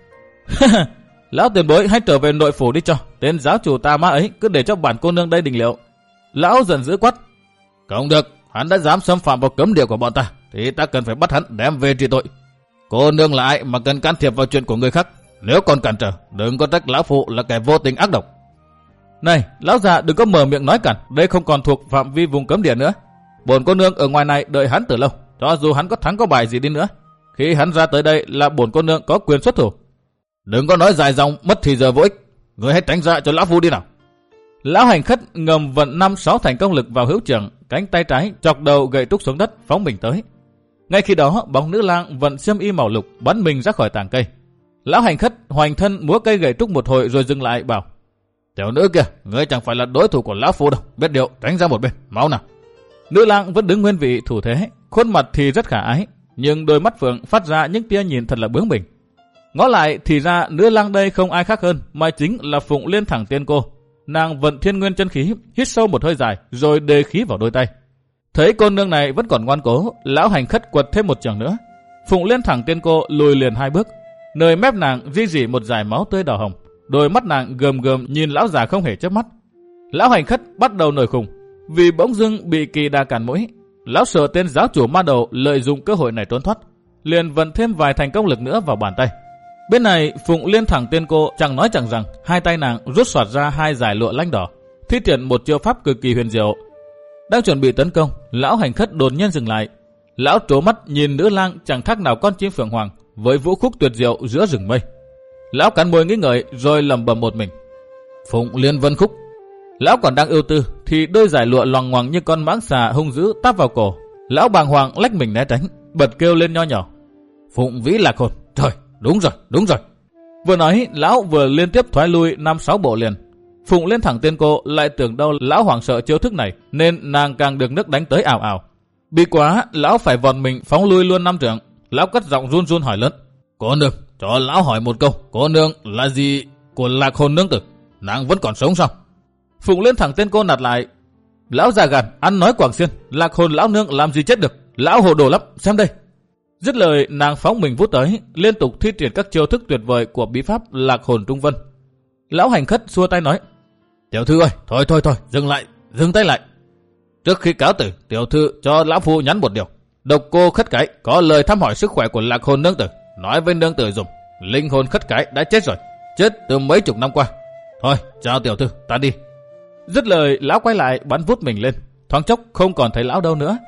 Lão tiền bối hãy trở về nội phủ đi cho, tên giáo chủ ta ma ấy cứ để cho bản cô nương đây định liệu. Lão giận dữ quát: Không được, hắn đã dám xâm phạm vào cấm địa của bọn ta, thì ta cần phải bắt hắn đem về trị tội. Cô nương là ai mà cần can thiệp vào chuyện của người khác? Nếu còn cản trở, đừng có trách lão phụ là kẻ vô tình ác độc. Này, lão già đừng có mở miệng nói cản, đây không còn thuộc phạm vi vùng cấm địa nữa. Bổn cô nương ở ngoài này đợi hắn từ lâu, cho dù hắn có thắng có bài gì đi nữa. Khi hắn ra tới đây là bổn cô nương có quyền xuất thủ. Đừng có nói dài dòng mất thì giờ vô ích, người hãy tránh ra cho lão phu đi nào. Lão hành khất ngầm vận năm sáu thành công lực vào hữu trường, cánh tay trái chọc đầu gậy trúc xuống đất phóng mình tới. Ngay khi đó bóng nữ lang vận xiêm y màu lục bắn mình ra khỏi tàng cây. Lão hành khất hoành thân múa cây gậy trúc một hồi rồi dừng lại bảo: Tiểu nữ kia, ngươi chẳng phải là đối thủ của lão phu đâu, biết điều tránh ra một bên, máu nào. Nữ lang vẫn đứng nguyên vị thủ thế, khuôn mặt thì rất khả ái, nhưng đôi mắt phượng phát ra những tia nhìn thật là bướng bỉnh. Ngó lại thì ra nữ lang đây không ai khác hơn mà chính là Phụng Liên Thẳng Tiên Cô. Nàng vận thiên nguyên chân khí, hít sâu một hơi dài rồi đề khí vào đôi tay. Thấy cô nương này vẫn còn ngoan cố, lão hành khất quật thêm một chưởng nữa. Phụng Liên Thẳng Tiên Cô lùi liền hai bước, nơi mép nàng ri rỉ một dải máu tươi đỏ hồng. Đôi mắt nàng gườm gườm nhìn lão già không hề chớp mắt. Lão hành khất bắt đầu nổi khùng, vì bỗng dưng bị kỳ đà cản mũi. Lão sợ tên giáo chủ ma đầu lợi dụng cơ hội này trốn thoát, liền vận thêm vài thành công lực nữa vào bàn tay. Bên này Phụng Liên Thẳng Tiên Cô chẳng nói chẳng rằng, hai tay nàng rút soạt ra hai dải lụa lanh đỏ, thi triển một chiêu pháp cực kỳ huyền diệu. Đang chuẩn bị tấn công, lão hành khất đột nhiên dừng lại. Lão trố mắt nhìn nữ lang chẳng khác nào con chim phượng hoàng với vũ khúc tuyệt diệu giữa rừng mây. Lão cắn môi nghĩ ngợi rồi lẩm bẩm một mình: Phụng Liên Vân Khúc. Lão còn đang ưu tư thì đôi dải lụa loằng ngoằng như con mãng xà hung dữ táp vào cổ. Lão bàng hoàng lách mình né tránh, bật kêu lên nho nhỏ: Phụng Vĩ Lạc Hồn. Trời, đúng rồi, đúng rồi. Vừa nói, lão vừa liên tiếp thoái lui năm sáu bộ liền. Phụng Liên Thẳng Tiên Cô lại tưởng đâu lão hoảng sợ chiêu thức này, nên nàng càng được nước đánh tới ảo ảo. Bị quá, lão phải vọt mình phóng lui luôn năm trượng. Lão cất giọng run run hỏi lớn: Cô nương, cho lão hỏi một câu, cô nương là gì của Lạc Hồn nương tử? Nàng vẫn còn sống sao? Phụng Liên Thẳng Tiên Cô nạt lại: Lão già gàn, ăn nói quảng xiên, Lạc Hồn lão nương làm gì chết được? Lão hồ đồ lắm, xem đây. Dứt lời, nàng phóng mình vút tới, liên tục thi triển các chiêu thức tuyệt vời của bí pháp Lạc Hồn Trung Vân. Lão hành khất xua tay nói: Tiểu thư ơi, thôi thôi thôi, dừng lại, dừng tay lại. Trước khi cáo tử, tiểu thư cho lão phu nhắn một điều. Độc cô khất cái có lời thăm hỏi sức khỏe của Lạc Hồn nương tử, nói với nương tử dùng. Linh hồn khất cái đã chết rồi, chết từ mấy chục năm qua. Thôi, chào tiểu thư, ta đi. Dứt lời, lão quay lại bắn vút mình lên, thoáng chốc không còn thấy lão đâu nữa.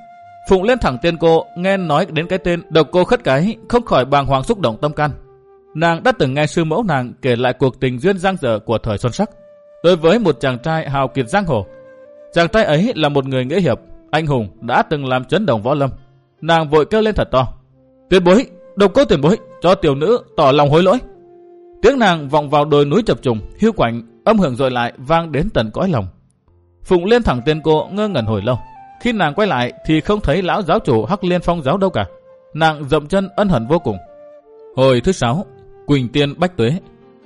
Phụng lên thẳng tên cô, nghe nói đến cái tên Độc Cô Khất Cái, không khỏi bàng hoàng xúc động tâm can. Nàng đã từng nghe sư mẫu nàng kể lại cuộc tình duyên dang dở của thời xuân sắc đối với một chàng trai hào kiệt giang hồ. Chàng trai ấy là một người nghĩa hiệp, anh hùng, đã từng làm chấn động võ lâm. Nàng vội kêu lên thật to: "Tiền bối, Độc Cô tiền bối, cho tiểu nữ tỏ lòng hối lỗi." Tiếng nàng vọng vào đồi núi chập trùng, hiu quạnh, âm hưởng dội lại vang đến tận cõi lòng. Phụng lên thẳng tên cô, ngơ ngẩn hồi lâu. Khi nàng quay lại thì không thấy lão giáo chủ Hắc Liên Phong giáo đâu cả. Nàng dậm chân ân hận vô cùng. Hồi thứ sáu, Quỳnh Tiên Bách Tuế.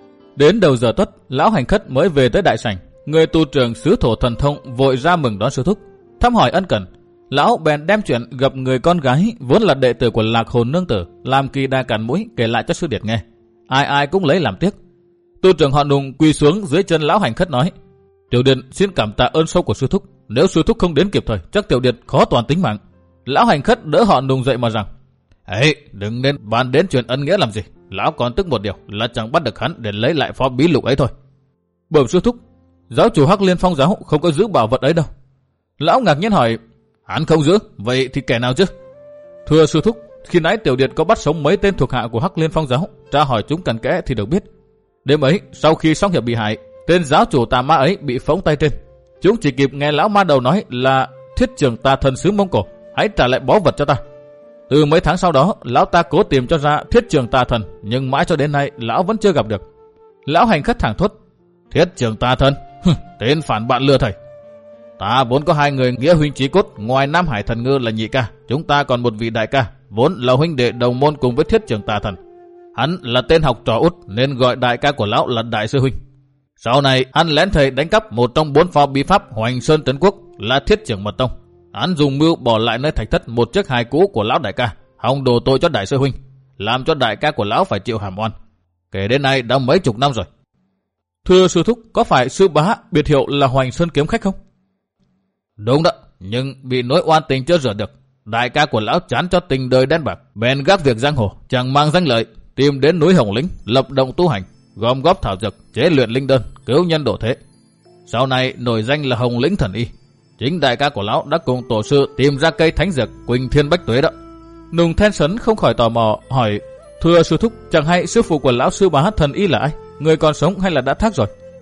Đến đầu giờ tuất, lão hành khất mới về tới đại sảnh. Người tu trưởng xứ thổ thần thông vội ra mừng đón sư thúc, thăm hỏi ân cần. Lão bèn đem chuyện gặp người con gái vốn là đệ tử của Lạc Hồn nương tử làm kỳ đa cản mũi kể lại cho sư điệt nghe. Ai ai cũng lấy làm tiếc. Tu trưởng họ Nùng quỳ xuống dưới chân lão hành khất nói: "Tiểu điệt xin cảm tạ ơn sâu của sư thúc. Nếu sư thúc không đến kịp thời, chắc tiểu điệt khó toàn tính mạng." Lão hành khất đỡ họ Nùng dậy mà rằng: "Ấy, đừng nên bàn đến chuyện ân nghĩa làm gì. Lão còn tức một điều là chẳng bắt được hắn để lấy lại phó bí lục ấy thôi." "Bẩm sư thúc, giáo chủ Hắc Liên Phong giáo không có giữ bảo vật ấy đâu." Lão ngạc nhiên hỏi: "Hắn không giữ, vậy thì kẻ nào chứ?" "Thưa sư thúc, khi nãy tiểu điệt có bắt sống mấy tên thuộc hạ của Hắc Liên Phong giáo, tra hỏi chúng cặn kẽ thì được biết. Đêm ấy, sau khi Song Hiệp bị hại, tên giáo chủ tà ma ấy bị phóng tay tên. Chúng chỉ kịp nghe lão ma đầu nói là Thiết Trường Tà Thần xứ Mông Cổ, hãy trả lại báu vật cho ta. Từ mấy tháng sau đó, lão ta cố tìm cho ra Thiết Trường Tà Thần, nhưng mãi cho đến nay lão vẫn chưa gặp được." Lão hành khất thẳng thốt: "Thiết Trường Tà Thần, tên phản bạn lừa thầy. Ta vốn có hai người nghĩa huynh chí cốt, ngoài Nam Hải Thần Ngư là nhị ca, chúng ta còn một vị đại ca, vốn là huynh đệ đồng môn cùng với Thiết Trường Tà Thần. Hắn là tên học trò út nên gọi đại ca của lão là đại sư huynh. Sau này hắn lén thầy đánh cắp một trong bốn phò bí pháp Hoành Sơn Trấn Quốc là Thiết Trường Mật Tông. Hắn dùng mưu bỏ lại nơi thạch thất một chiếc hài cũ của lão đại ca, hòng đổ tội cho đại sư huynh, làm cho đại ca của lão phải chịu hàm oan. Kể đến nay đã mấy chục năm rồi." "Thưa sư thúc, có phải sư bá biệt hiệu là Hoành Sơn Kiếm Khách không?" "Đúng đó, nhưng bị nỗi oan tình chưa rửa được. Đại ca của lão chán cho tình đời đen bạc, bèn gác việc giang hồ, chẳng mang danh lợi, tìm đến núi Hồng Lĩnh, lập động tu hành, gom góp thảo dược, chế luyện linh đơn, cứu nhân độ thế. Sau này nổi danh là Hồng Lĩnh Thần Y. Chính đại ca của lão đã cùng tổ sư tìm ra cây thánh dược Quỳnh Thiên Bách Tuế đó." Nùng Then Sấn không khỏi tò mò hỏi: "Thưa sư thúc, chẳng hay sư phụ của lão sư bá Thần Y là ai? Người còn sống hay là đã thác rồi?"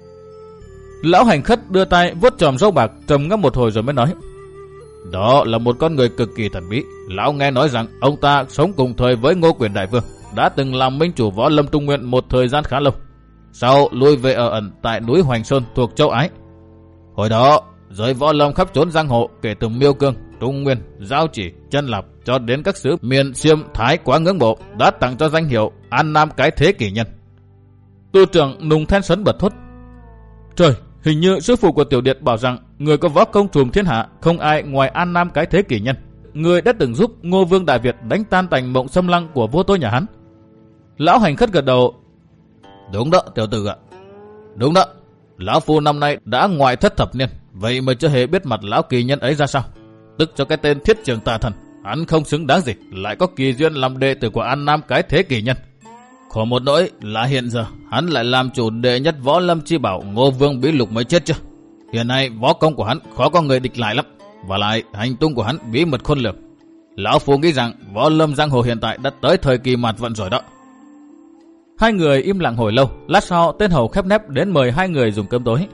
Lão hành khất đưa tay vuốt chòm râu bạc, trầm ngâm một hồi rồi mới nói: "Đó là một con người cực kỳ thần bí. Lão nghe nói rằng ông ta sống cùng thời với Ngô Quyền Đại Vương, đã từng làm minh chủ võ lâm Trung Nguyên một thời gian khá lâu. Sau lui về ở ẩn tại núi Hoành Sơn thuộc châu Ái. Hồi đó, giới võ lâm khắp trốn giang hồ, kể từ Miêu Cương, Trung Nguyên, Giao Chỉ, Chân Lạp cho đến các xứ miền Xiêm, Thái quá ngưỡng mộ, đã tặng cho danh hiệu An Nam Cái Thế Kỷ Nhân." Tu trưởng Nùng Then Sấn bật thốt: "Trời, hình như sư phụ của tiểu điệt bảo rằng người có võ công trùm thiên hạ không ai ngoài An Nam Cái Thế Kỷ Nhân, người đã từng giúp Ngô Vương Đại Việt đánh tan tành mộng xâm lăng của vua tôi nhà hắn." Lão hành khất gật đầu: "Đúng đó tiểu tử ạ. Đúng đó, lão phu năm nay đã ngoài thất thập niên, vậy mà chưa hề biết mặt lão kỳ nhân ấy ra sao. Tức cho cái tên Thiết Trường Tà Thần, hắn không xứng đáng gì, lại có kỳ duyên làm đệ tử của An Nam Cái Thế Kỷ Nhân. Khổ một nỗi là hiện giờ hắn lại làm chủ đệ nhất võ lâm chi bảo Ngô Vương Bí Lục mới chết chưa. Hiện nay võ công của hắn khó có người địch lại lắm, và lại hành tung của hắn bí mật khôn lường. Lão phu nghĩ rằng võ lâm giang hồ hiện tại đã tới thời kỳ mạt vận rồi đó." Hai người im lặng hồi lâu, lát sau tên hầu khép nép đến mời hai người dùng cơm tối.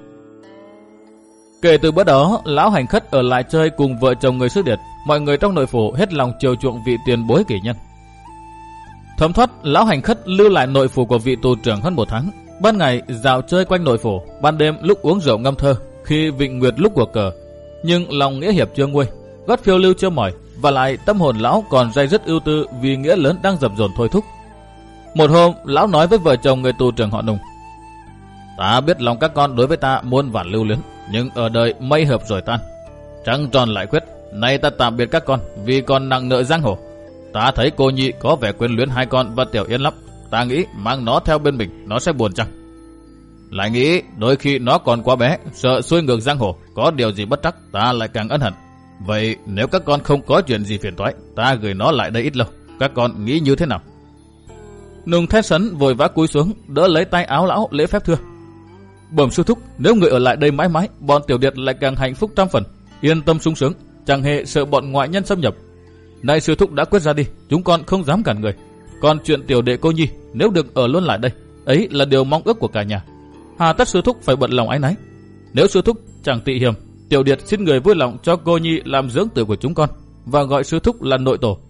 Kể từ bữa đó, lão hành khất ở lại chơi cùng vợ chồng người sư điệt, mọi người trong nội phủ hết lòng chiều chuộng vị tiền bối kỷ nhân. Thấm thoát, lão hành khất lưu lại nội phủ của vị tù trưởng hơn một tháng. Ban ngày dạo chơi quanh nội phủ, ban đêm lúc uống rượu ngâm thơ, khi vịnh nguyệt lúc của cờ. Nhưng lòng nghĩa hiệp chưa nguôi, gót phiêu lưu chưa mỏi, và lại tâm hồn lão còn day dứt ưu tư vì nghĩa lớn đang dập dồn thôi thúc. Một hôm, lão nói với vợ chồng người tù trưởng họ Nùng: "Ta biết lòng các con đối với ta muôn vàn lưu luyến, nhưng ở đời mây hợp rồi tan, trăng tròn lại khuyết. Nay ta tạm biệt các con vì còn nặng nợ giang hồ. Ta thấy cô nhị có vẻ quyến luyến hai con và Tiểu Yên lắm. Ta nghĩ mang nó theo bên mình nó sẽ buồn chăng? Lại nghĩ đôi khi nó còn quá bé, sợ xuôi ngược giang hồ, có điều gì bất trắc, ta lại càng ân hận. Vậy nếu các con không có chuyện gì phiền toái, ta gửi nó lại đây ít lâu. Các con nghĩ như thế nào?" Nùng Then Sấn vội vã cúi xuống, đỡ lấy tay áo lão lễ phép thưa: "Bẩm sư thúc, nếu người ở lại đây mãi mãi, bọn tiểu điệt lại càng hạnh phúc trăm phần, yên tâm sung sướng, chẳng hề sợ bọn ngoại nhân xâm nhập. Nay sư thúc đã quyết ra đi, chúng con không dám cản người. Còn chuyện tiểu đệ cô nhi, nếu được ở luôn lại đây, ấy là điều mong ước của cả nhà. Hà tất sư thúc phải bận lòng áy náy. Nếu sư thúc chẳng tị hiềm, tiểu điệt xin người vui lòng cho cô nhi làm dưỡng tử của chúng con và gọi sư thúc là nội tổ.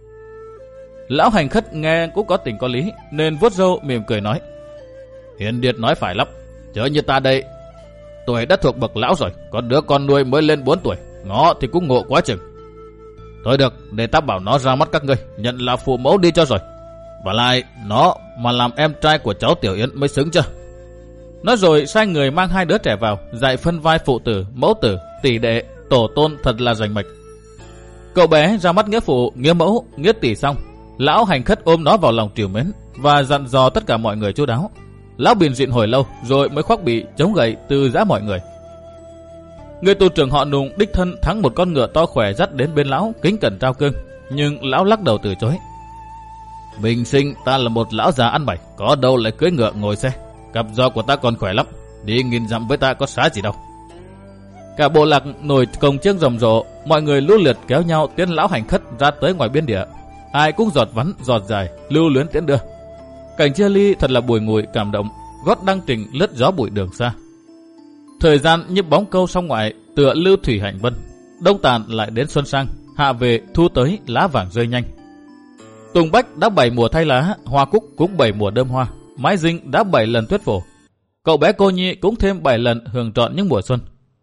Lão hành khất nghe cũng có tình có lý nên vuốt râu mỉm cười nói: Hiền điệt nói phải lắm, chớ như ta đây, tuổi đã thuộc bậc lão rồi, còn đứa con nuôi mới lên bốn tuổi, ngó thì cũng ngộ quá chừng. Thôi được, để ta bảo nó ra mắt các ngươi, nhận là phụ mẫu đi cho rồi. Và lại nó mà làm em trai của cháu Tiểu Yến mới xứng chưa. Nói rồi sai người mang hai đứa trẻ vào, dạy phân vai phụ tử, mẫu tử, tỷ đệ, tổ tôn thật là rành mạch. Cậu bé ra mắt nghĩa phụ, nghĩa mẫu, nghĩa tỷ xong, lão hành khất ôm nó vào lòng trìu mến và dặn dò tất cả mọi người chu đáo. Lão biền rịn hồi lâu rồi mới khoác bị chống gậy từ giã mọi người. Người tù trưởng họ Nùng đích thân thắng một con ngựa to khỏe dắt đến bên lão kính cẩn trao cương, nhưng lão lắc đầu từ chối. Bình sinh ta là một lão già ăn mày, có đâu lại cưỡi ngựa ngồi xe. Cặp giò của ta còn khỏe lắm, đi nghìn dặm với ta có xá gì đâu. Cả bộ lạc nổi cồng chiêng rầm rộ, mọi người lũ lượt kéo nhau tiến lão hành khất ra tới ngoài biên địa. Ai cũng giọt vắn giọt dài, lưu luyến tiễn đưa. Cảnh chia ly thật là bùi ngùi cảm động, gót đăng trình lướt gió bụi đường xa. Thời gian như bóng câu sông ngoại, tựa lưu thủy hành vân. Đông tàn lại đến xuân sang, hạ về thu tới lá vàng rơi nhanh. Tùng bách đã bảy mùa thay lá, hoa cúc cũng bảy mùa đơm hoa, mái dinh đã bảy lần tuyết phổ. Cậu bé cô nhi cũng thêm bảy lần hưởng trọn những mùa xuân.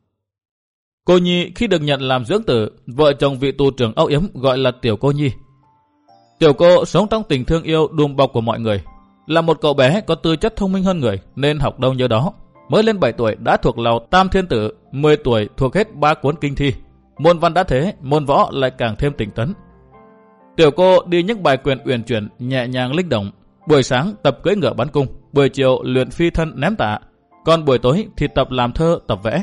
Cô nhi khi được nhận làm dưỡng tử, vợ chồng vị tù trưởng âu yếm gọi là tiểu cô nhi. Tiểu cô sống trong tình thương yêu đùm bọc của mọi người, là một cậu bé có tư chất thông minh hơn người nên học đâu nhớ đó. Mới lên bảy tuổi đã thuộc lầu tam thiên tử, mười tuổi thuộc hết ba cuốn kinh thi. Môn văn đã thế, môn võ lại càng thêm tỉnh tấn. Tiểu cô đi những bài quyền uyển chuyển nhẹ nhàng linh động. Buổi sáng tập cưỡi ngựa bắn cung, buổi chiều luyện phi thân ném tạ, còn buổi tối thì tập làm thơ, tập vẽ.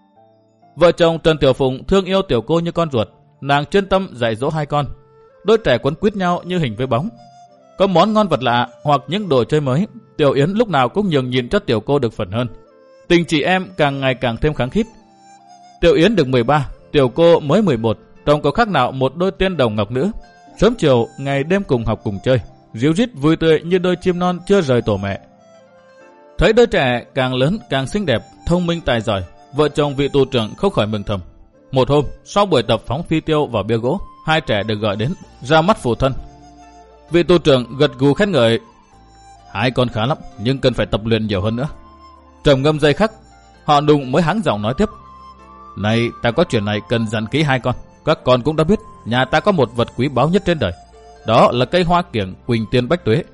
Vợ chồng Trần Tiểu Phụng thương yêu tiểu cô như con ruột, nàng chuyên tâm dạy dỗ hai con. Đôi trẻ quấn quýt nhau như hình với bóng. Có món ngon vật lạ hoặc những đồ chơi mới, Tiểu Yến lúc nào cũng nhường nhịn cho tiểu cô được phần hơn. Tình chị em càng ngày càng thêm kháng khít. Tiểu Yến được mười ba, tiểu cô mới mười một, trông có khác nào một đôi tiên đồng ngọc nữ. Sớm chiều ngày đêm cùng học cùng chơi, ríu rít vui tươi như đôi chim non chưa rời tổ mẹ. Thấy đôi trẻ càng lớn càng xinh đẹp, thông minh tài giỏi, vợ chồng vị tù trưởng không khỏi mừng thầm. Một hôm sau buổi tập phóng phi tiêu vào bia gỗ, hai trẻ được gọi đến ra mắt phụ thân. Vị tù trưởng gật gù khen ngợi: Hai con khá lắm, nhưng cần phải tập luyện nhiều hơn nữa. Trầm ngâm giây khắc, họ Nùng mới hắng giọng nói tiếp: Này, ta có chuyện này cần dặn kỹ hai con. Các con cũng đã biết, nhà ta có một vật quý báu nhất trên đời, đó là cây hoa kiểng Quỳnh Tiên Bách Tuế.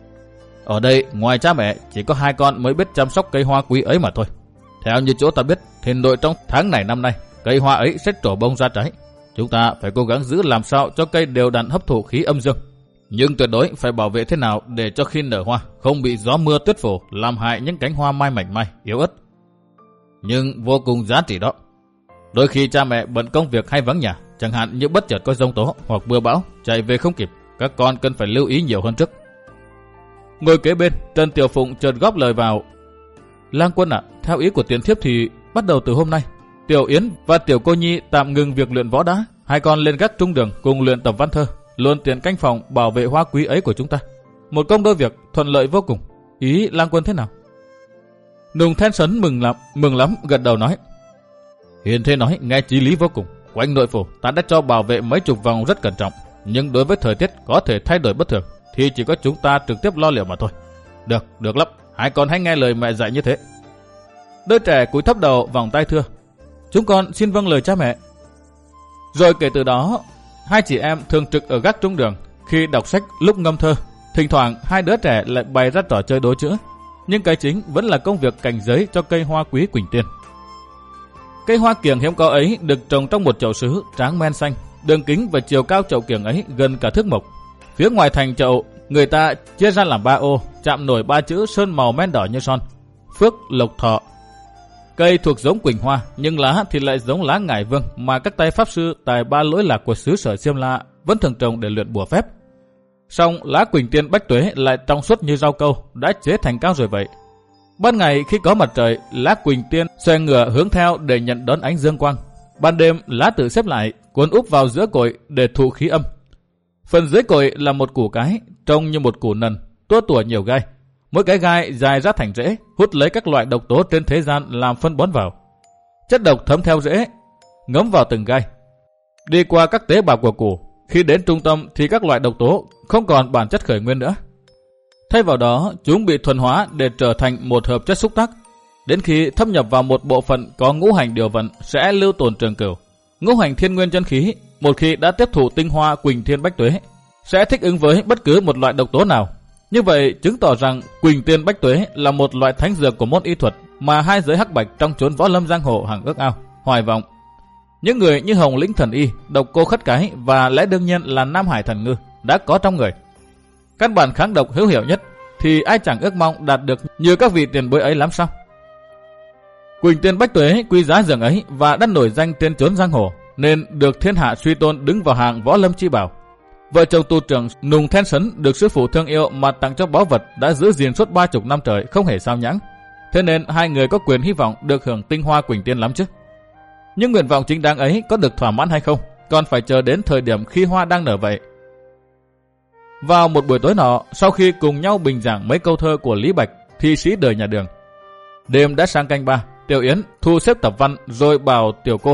Ở đây ngoài cha mẹ chỉ có hai con mới biết chăm sóc cây hoa quý ấy mà thôi. Theo như chỗ ta biết thì nội trong tháng này năm nay cây hoa ấy sẽ trổ bông ra trái. Chúng ta phải cố gắng giữ làm sao cho cây đều đặn hấp thụ khí âm dương, nhưng tuyệt đối phải bảo vệ thế nào để cho khi nở hoa không bị gió mưa tuyết phổ làm hại những cánh hoa mai mảnh mai yếu ớt, nhưng vô cùng giá trị đó. Đôi khi cha mẹ bận công việc hay vắng nhà, chẳng hạn như bất chợt có giông tố hoặc mưa bão chạy về không kịp, các con cần phải lưu ý nhiều hơn trước. Ngồi kế bên, Trần Tiểu Phụng chợt góp lời vào: Lang quân ạ, theo ý của tiền thiếp thì bắt đầu từ hôm nay, Tiểu Yến và Tiểu cô nhi tạm ngừng việc luyện võ đã, hai con lên gác trung đường cùng luyện tập văn thơ, luôn tiền canh phòng bảo vệ hoa quý ấy của chúng ta. Một công đôi việc thuận lợi vô cùng. Ý lang quân thế nào? Nùng then sấn mừng lắm, mừng lắm gật đầu nói: Hiền thế nói nghe chí lý vô cùng. Quanh nội phủ ta đã cho bảo vệ mấy chục vòng rất cẩn trọng, nhưng đối với thời tiết có thể thay đổi bất thường thì chỉ có chúng ta trực tiếp lo liệu mà thôi. Được, được lắm, hai con hãy nghe lời mẹ dạy như thế. Đôi trẻ cúi thấp đầu vòng tay thưa: Chúng con xin vâng lời cha mẹ. Rồi kể từ đó, hai chị em thường trực ở gác trung đường, khi đọc sách lúc ngâm thơ. Thỉnh thoảng hai đứa trẻ lại bày ra trò chơi đố chữ, nhưng cái chính vẫn là công việc cảnh giới cho cây hoa quý Quỳnh Tiên. Cây hoa kiểng hiếm có ấy được trồng trong một chậu sứ tráng men xanh, đường kính và chiều cao chậu kiểng ấy gần cả thước mộc. Phía ngoài thành chậu người ta chia ra làm ba ô, chạm nổi ba chữ sơn màu men đỏ như son: Phước Lộc Thọ. Cây thuộc giống quỳnh hoa, nhưng lá thì lại giống lá ngải vương mà các tay pháp sư tài ba lỗi lạc của xứ sở Xiêm La vẫn thường trồng để luyện bùa phép. Song lá Quỳnh Tiên Bách Tuế lại trong suốt như rau câu, đã chế thành cao rồi vậy. Ban ngày khi có mặt trời, lá Quỳnh Tiên xoay ngửa hướng theo để nhận đón ánh dương quang. Ban đêm lá tự xếp lại, cuốn úp vào giữa cội để thụ khí âm. Phần dưới cội là một củ cái, trông như một củ nần, tua tủa nhiều gai. Mỗi cái gai dài ra thành rễ, hút lấy các loại độc tố trên thế gian làm phân bón vào. Chất độc thấm theo rễ, ngấm vào từng gai, đi qua các tế bào của củ. Khi đến trung tâm thì các loại độc tố không còn bản chất khởi nguyên nữa. Thay vào đó, chúng bị thuần hóa để trở thành một hợp chất xúc tác. Đến khi thâm nhập vào một bộ phận có ngũ hành điều vận sẽ lưu tồn trường cửu. Ngũ hành thiên nguyên chân khí, một khi đã tiếp thụ tinh hoa Quỳnh Thiên Bách Tuế, sẽ thích ứng với bất cứ một loại độc tố nào. Như vậy chứng tỏ rằng Quỳnh Thiên Bách Tuế là một loại thánh dược của môn y thuật mà hai giới hắc bạch trong chốn võ lâm giang hồ hằng ước ao, hoài vọng. Những người như Hồng Lĩnh Thần Y, Độc Cô Khất Cái và lẽ đương nhiên là Nam Hải Thần Ngư đã có trong người. Căn bản kháng độc hữu hiệu nhất thì ai chẳng ước mong đạt được như các vị tiền bối ấy lắm sao? Quỳnh Thiên Bách Tuế quý giá dường ấy và đã nổi danh trên chốn giang hồ, nên được thiên hạ suy tôn đứng vào hàng võ lâm chi bảo. Vợ chồng tu trưởng Nùng Then Sấn được sư phụ thương yêu mà tặng cho báu vật đã giữ gìn suốt ba chục năm trời không hề sao nhãng. Thế nên hai người có quyền hy vọng được hưởng tinh hoa Quỳnh Tiên lắm chứ. Nhưng nguyện vọng chính đáng ấy có được thỏa mãn hay không, còn phải chờ đến thời điểm khi hoa đang nở vậy. Vào một buổi tối nọ, sau khi cùng nhau bình giảng mấy câu thơ của Lý Bạch, thi sĩ đời nhà Đường, đêm đã sang canh ba, Tiểu Yến thu xếp tập văn rồi bảo Tiểu Cô: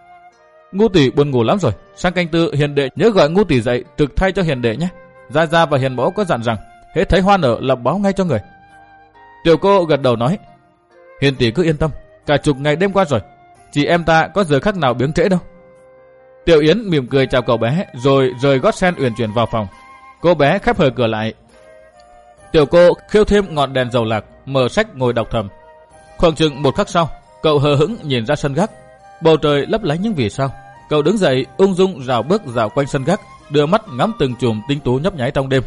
Ngu tỷ buồn ngủ lắm rồi, sang canh tư hiền đệ nhớ gọi Ngu tỷ dậy trực thay cho hiền đệ nhé. Gia Gia và hiền mẫu có dặn rằng hễ thấy hoa nở là báo ngay cho người. Tiểu Cô gật đầu nói: Hiền tỷ cứ yên tâm, cả chục ngày đêm qua rồi, chị em ta có giờ khắc nào biếng trễ đâu. Tiểu Yến mỉm cười chào cậu bé rồi rời gót sen uyển chuyển vào phòng. Cô bé khép hờ cửa lại. Tiểu Cô khiêu thêm ngọn đèn dầu lạc, mở sách ngồi đọc thầm. Khoảng chừng một khắc sau, cậu hờ hững nhìn ra sân gác. Bầu trời lấp lánh những vì sao. Cậu đứng dậy ung dung rảo bước dạo quanh sân gác, đưa mắt ngắm từng chùm tinh tú nhấp nháy trong đêm.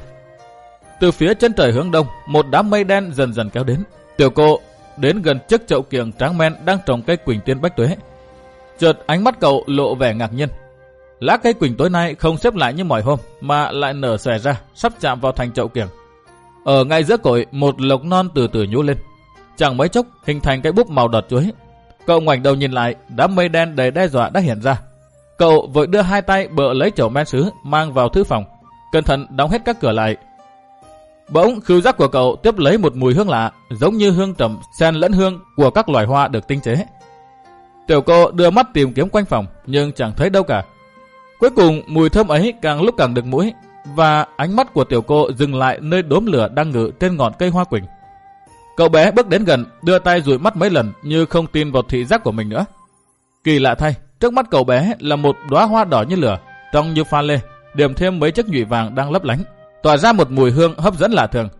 Từ phía chân trời hướng đông, một đám mây đen dần dần kéo đến. Tiểu Cô đến gần chiếc chậu kiểng tráng men đang trồng cây Quỳnh Tiên Bách Tuế. Chợt ánh mắt cậu lộ vẻ ngạc nhiên. Lá cây quỳnh tối nay không xếp lại như mọi hôm, mà lại nở xòe ra, sắp chạm vào thành chậu kiểng. Ở ngay giữa cội, một lộc non từ từ nhú lên. Chẳng mấy chốc hình thành cái búp màu đọt chuối. Cậu ngoảnh đầu nhìn lại, đám mây đen đầy đe dọa đã hiện ra. Cậu vội đưa hai tay bợ lấy chậu men sứ mang vào thư phòng, cẩn thận đóng hết các cửa lại. Bỗng khứu giác của cậu tiếp lấy một mùi hương lạ, giống như hương trầm xen lẫn hương của các loài hoa được tinh chế. Tiểu Cô đưa mắt tìm kiếm quanh phòng nhưng chẳng thấy đâu cả. Cuối cùng mùi thơm ấy càng lúc càng được mũi, và ánh mắt của Tiểu Cô dừng lại nơi đốm lửa đang ngự trên ngọn cây hoa quỳnh. Cậu bé bước đến gần, đưa tay dụi mắt mấy lần như không tin vào thị giác của mình nữa. Kỳ lạ thay, trước mắt cậu bé là một đóa hoa đỏ như lửa, trông như pha lê, điểm thêm mấy chiếc nhụy vàng đang lấp lánh, tỏa ra một mùi hương hấp dẫn lạ thường.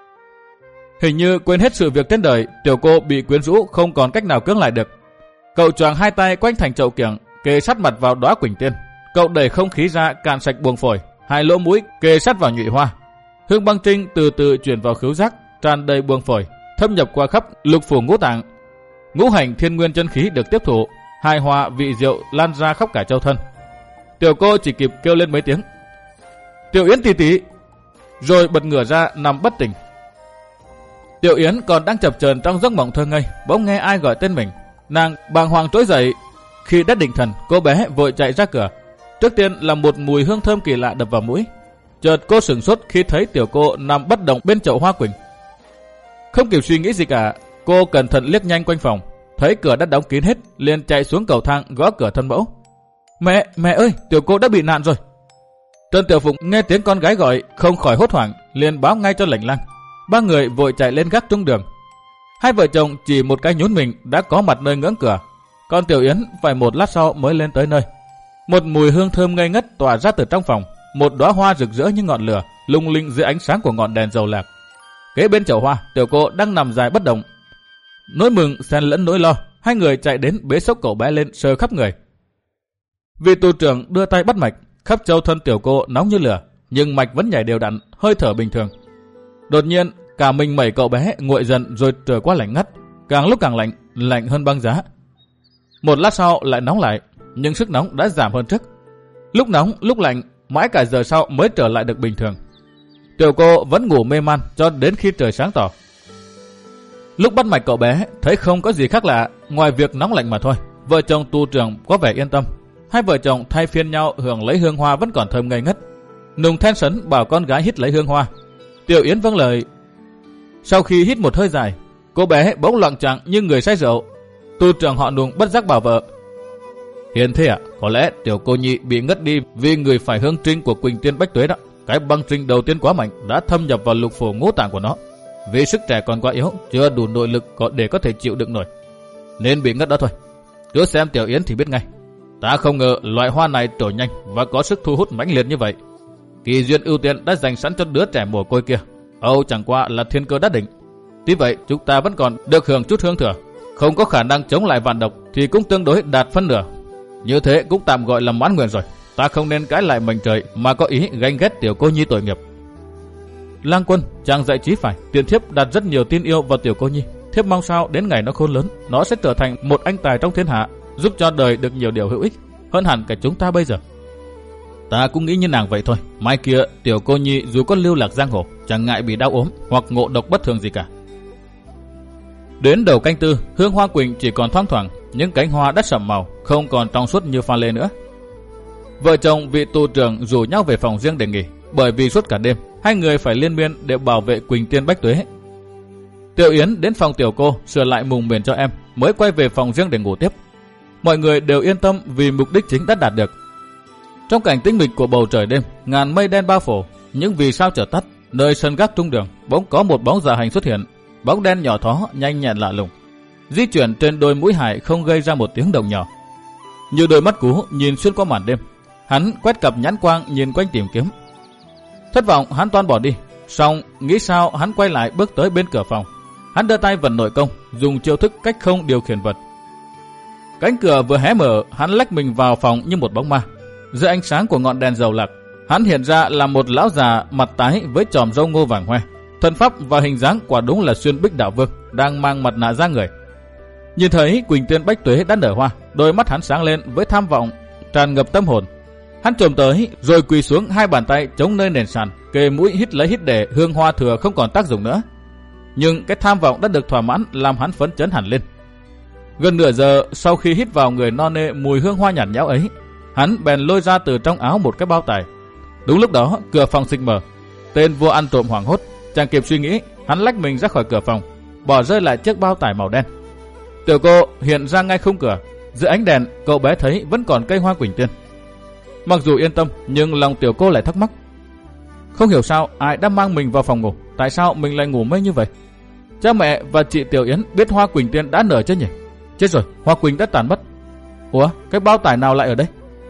Hình như quên hết sự việc trên đời, Tiểu Cô bị quyến rũ không còn cách nào cưỡng lại được. Cậu choàng hai tay quanh thành chậu kiểng, kề sát mặt vào đóa quỳnh tiên. Cậu đẩy không khí ra cạn sạch buồng phổi, hai lỗ mũi kề sát vào nhụy hoa. Hương băng trinh từ từ chuyển vào khứu giác, tràn đầy buồng phổi, thâm nhập qua khắp lục phủ ngũ tạng. Ngũ hành thiên nguyên chân khí được tiếp thụ, hài hòa vị diệu lan ra khắp cả châu thân. Tiểu Cô chỉ kịp kêu lên mấy tiếng: Tiểu Yến tỷ tỷ, rồi bật ngửa ra nằm bất tỉnh. Tiểu Yến còn đang chập chờn trong giấc mộng thơ ngây, bỗng nghe ai gọi tên mình. Nàng bàng hoàng trỗi dậy. Khi đã định thần, cô bé vội chạy ra cửa. Trước tiên là một mùi hương thơm kỳ lạ đập vào mũi. Chợt cô sửng sốt khi thấy Tiểu Cô nằm bất động bên chậu hoa quỳnh. Không kịp suy nghĩ gì cả, cô cẩn thận liếc nhanh quanh phòng, thấy cửa đã đóng kín hết, liền chạy xuống cầu thang gõ cửa thân mẫu. Mẹ, mẹ ơi, Tiểu Cô đã bị nạn rồi. Trần Tiểu Phụng nghe tiếng con gái gọi, không khỏi hốt hoảng, liền báo ngay cho Lệnh Lang. Ba người vội chạy lên gác trung đường. Hai vợ chồng chỉ một cái nhún mình đã có mặt nơi ngưỡng cửa, còn Tiểu Yến phải một lát sau mới lên tới nơi. Một mùi hương thơm ngây ngất tỏa ra từ trong phòng, một đóa hoa rực rỡ như ngọn lửa, lung linh dưới ánh sáng của ngọn đèn dầu lạc. Kế bên chậu hoa, Tiểu Cô đang nằm dài bất động. Nỗi mừng xen lẫn nỗi lo, hai người chạy đến bế xốc cậu bé lên sờ khắp người. Vị tu trưởng đưa tay bắt mạch, khắp châu thân Tiểu Cô nóng như lửa, nhưng mạch vẫn nhảy đều đặn, hơi thở bình thường. Đột nhiên, cả mình mẩy cậu bé nguội dần rồi trở qua lạnh ngắt, càng lúc càng lạnh, lạnh hơn băng giá. Một lát sau lại nóng lại, nhưng sức nóng đã giảm hơn trước. Lúc nóng, lúc lạnh, mãi cả giờ sau mới trở lại được bình thường. Tiểu Cô vẫn ngủ mê man cho đến khi trời sáng tỏ. Lúc bắt mạch cậu bé thấy không có gì khác lạ ngoài việc nóng lạnh mà thôi, vợ chồng tu trưởng có vẻ yên tâm. Hai vợ chồng thay phiên nhau hưởng lấy hương hoa vẫn còn thơm ngây ngất. Nùng then sấn bảo con gái hít lấy hương hoa. Tiểu Yến vâng lời. Sau khi hít một hơi dài, cô bé bỗng loạng choạng như người say rượu. Tu trưởng họ Nùng bất giác bảo vợ. Hiền thế ạ, à, có lẽ tiểu cô nhị bị ngất đi vì người phải hương trinh của Quỳnh Tiên Bách Tuế đó. Cái băng trinh đầu tiên quá mạnh đã thâm nhập vào lục phủ ngũ tạng của nó. Vì sức trẻ còn quá yếu, chưa đủ nội lực để có thể chịu đựng nổi, nên bị ngất đó thôi. Cứ xem Tiểu Yến thì biết ngay. Ta không ngờ loại hoa này trổ nhanh và có sức thu hút mãnh liệt như vậy. Kỳ duyên ưu tiên đã dành sẵn cho đứa trẻ mồ côi kia. Âu chẳng qua là thiên cơ đắc định. Tuy vậy chúng ta vẫn còn được hưởng chút hương thừa, không có khả năng chống lại vạn độc thì cũng tương đối đạt phân nửa. Như thế cũng tạm gọi là mãn nguyện rồi. Ta không nên cãi lại mệnh trời mà có ý ganh ghét tiểu cô nhi tội nghiệp. Lang Quân, chàng dạy chí phải, tiền thiếp đặt rất nhiều tin yêu vào tiểu cô nhi. Thiếp mong sao đến ngày nó khôn lớn, nó sẽ trở thành một anh tài trong thiên hạ, giúp cho đời được nhiều điều hữu ích hơn hẳn cả chúng ta bây giờ. Ta cũng nghĩ như nàng vậy thôi. Mai kia tiểu cô nhi dù có lưu lạc giang hồ, chẳng ngại bị đau ốm hoặc ngộ độc bất thường gì cả. Đến đầu canh tư, hương hoa quỳnh chỉ còn thoang thoảng, những cánh hoa đã sậm màu, không còn trong suốt như pha lê nữa. Vợ chồng vị tu trưởng rủ nhau về phòng riêng để nghỉ, bởi vì suốt cả đêm hai người phải liên miên để bảo vệ Quỳnh Tiên Bách Tuế. Tiểu Yến đến phòng tiểu cô sửa lại mùng mền cho em, mới quay về phòng riêng để ngủ tiếp. Mọi người đều yên tâm vì mục đích chính đã đạt được. Trong cảnh tĩnh mịch của bầu trời đêm, ngàn mây đen bao phủ, những vì sao chợt tắt, nơi sân gác trung đường bỗng có một bóng giả hành xuất hiện. Bóng đen nhỏ thó, nhanh nhẹn lạ lùng, di chuyển trên đôi mũi hải không gây ra một tiếng động nhỏ. Như đôi mắt cú nhìn xuyên qua màn đêm, hắn quét cặp nhãn quang nhìn quanh tìm kiếm. Thất vọng hắn toan bỏ đi, xong nghĩ sao hắn quay lại bước tới bên cửa phòng. Hắn đưa tay vận nội công, dùng chiêu thức cách không điều khiển vật. Cánh cửa vừa hé mở, hắn lách mình vào phòng như một bóng ma. Dưới ánh sáng của ngọn đèn dầu lạc, hắn hiện ra là một lão già mặt tái với chòm râu ngô vàng hoe. Thân pháp và hình dáng quả đúng là Xuyên Bích Đạo Vương đang mang mặt nạ ra người. Nhìn thấy Quỳnh Tiên Bách Tuế đã nở hoa, đôi mắt hắn sáng lên với tham vọng tràn ngập tâm hồn. Hắn trồm tới rồi quỳ xuống, hai bàn tay chống nơi nền sàn, kề mũi hít lấy hít để, hương hoa thừa không còn tác dụng nữa. Nhưng cái tham vọng đã được thỏa mãn làm hắn phấn chấn hẳn lên. Gần nửa giờ sau khi hít vào người non nê mùi hương hoa nhạt nhẽo ấy, hắn bèn lôi ra từ trong áo một cái bao tải. Đúng lúc đó cửa phòng xịch mở, tên vua ăn trộm hoảng hốt, chẳng kịp suy nghĩ, hắn lách mình ra khỏi cửa phòng, bỏ rơi lại chiếc bao tải màu đen. Tiểu cô hiện ra ngay khung cửa, dưới ánh đèn cậu bé thấy vẫn còn cây hoa Quỳnh Tiên. Mặc dù yên tâm nhưng lòng tiểu cô lại thắc mắc, không hiểu sao ai đã mang mình vào phòng ngủ, tại sao mình lại ngủ mê như vậy? Cha mẹ và chị Tiểu Yến biết hoa Quỳnh Tiên đã nở chứ nhỉ? Chết rồi, hoa quỳnh đã tàn mất. Ủa, cái bao tải nào lại ở đây?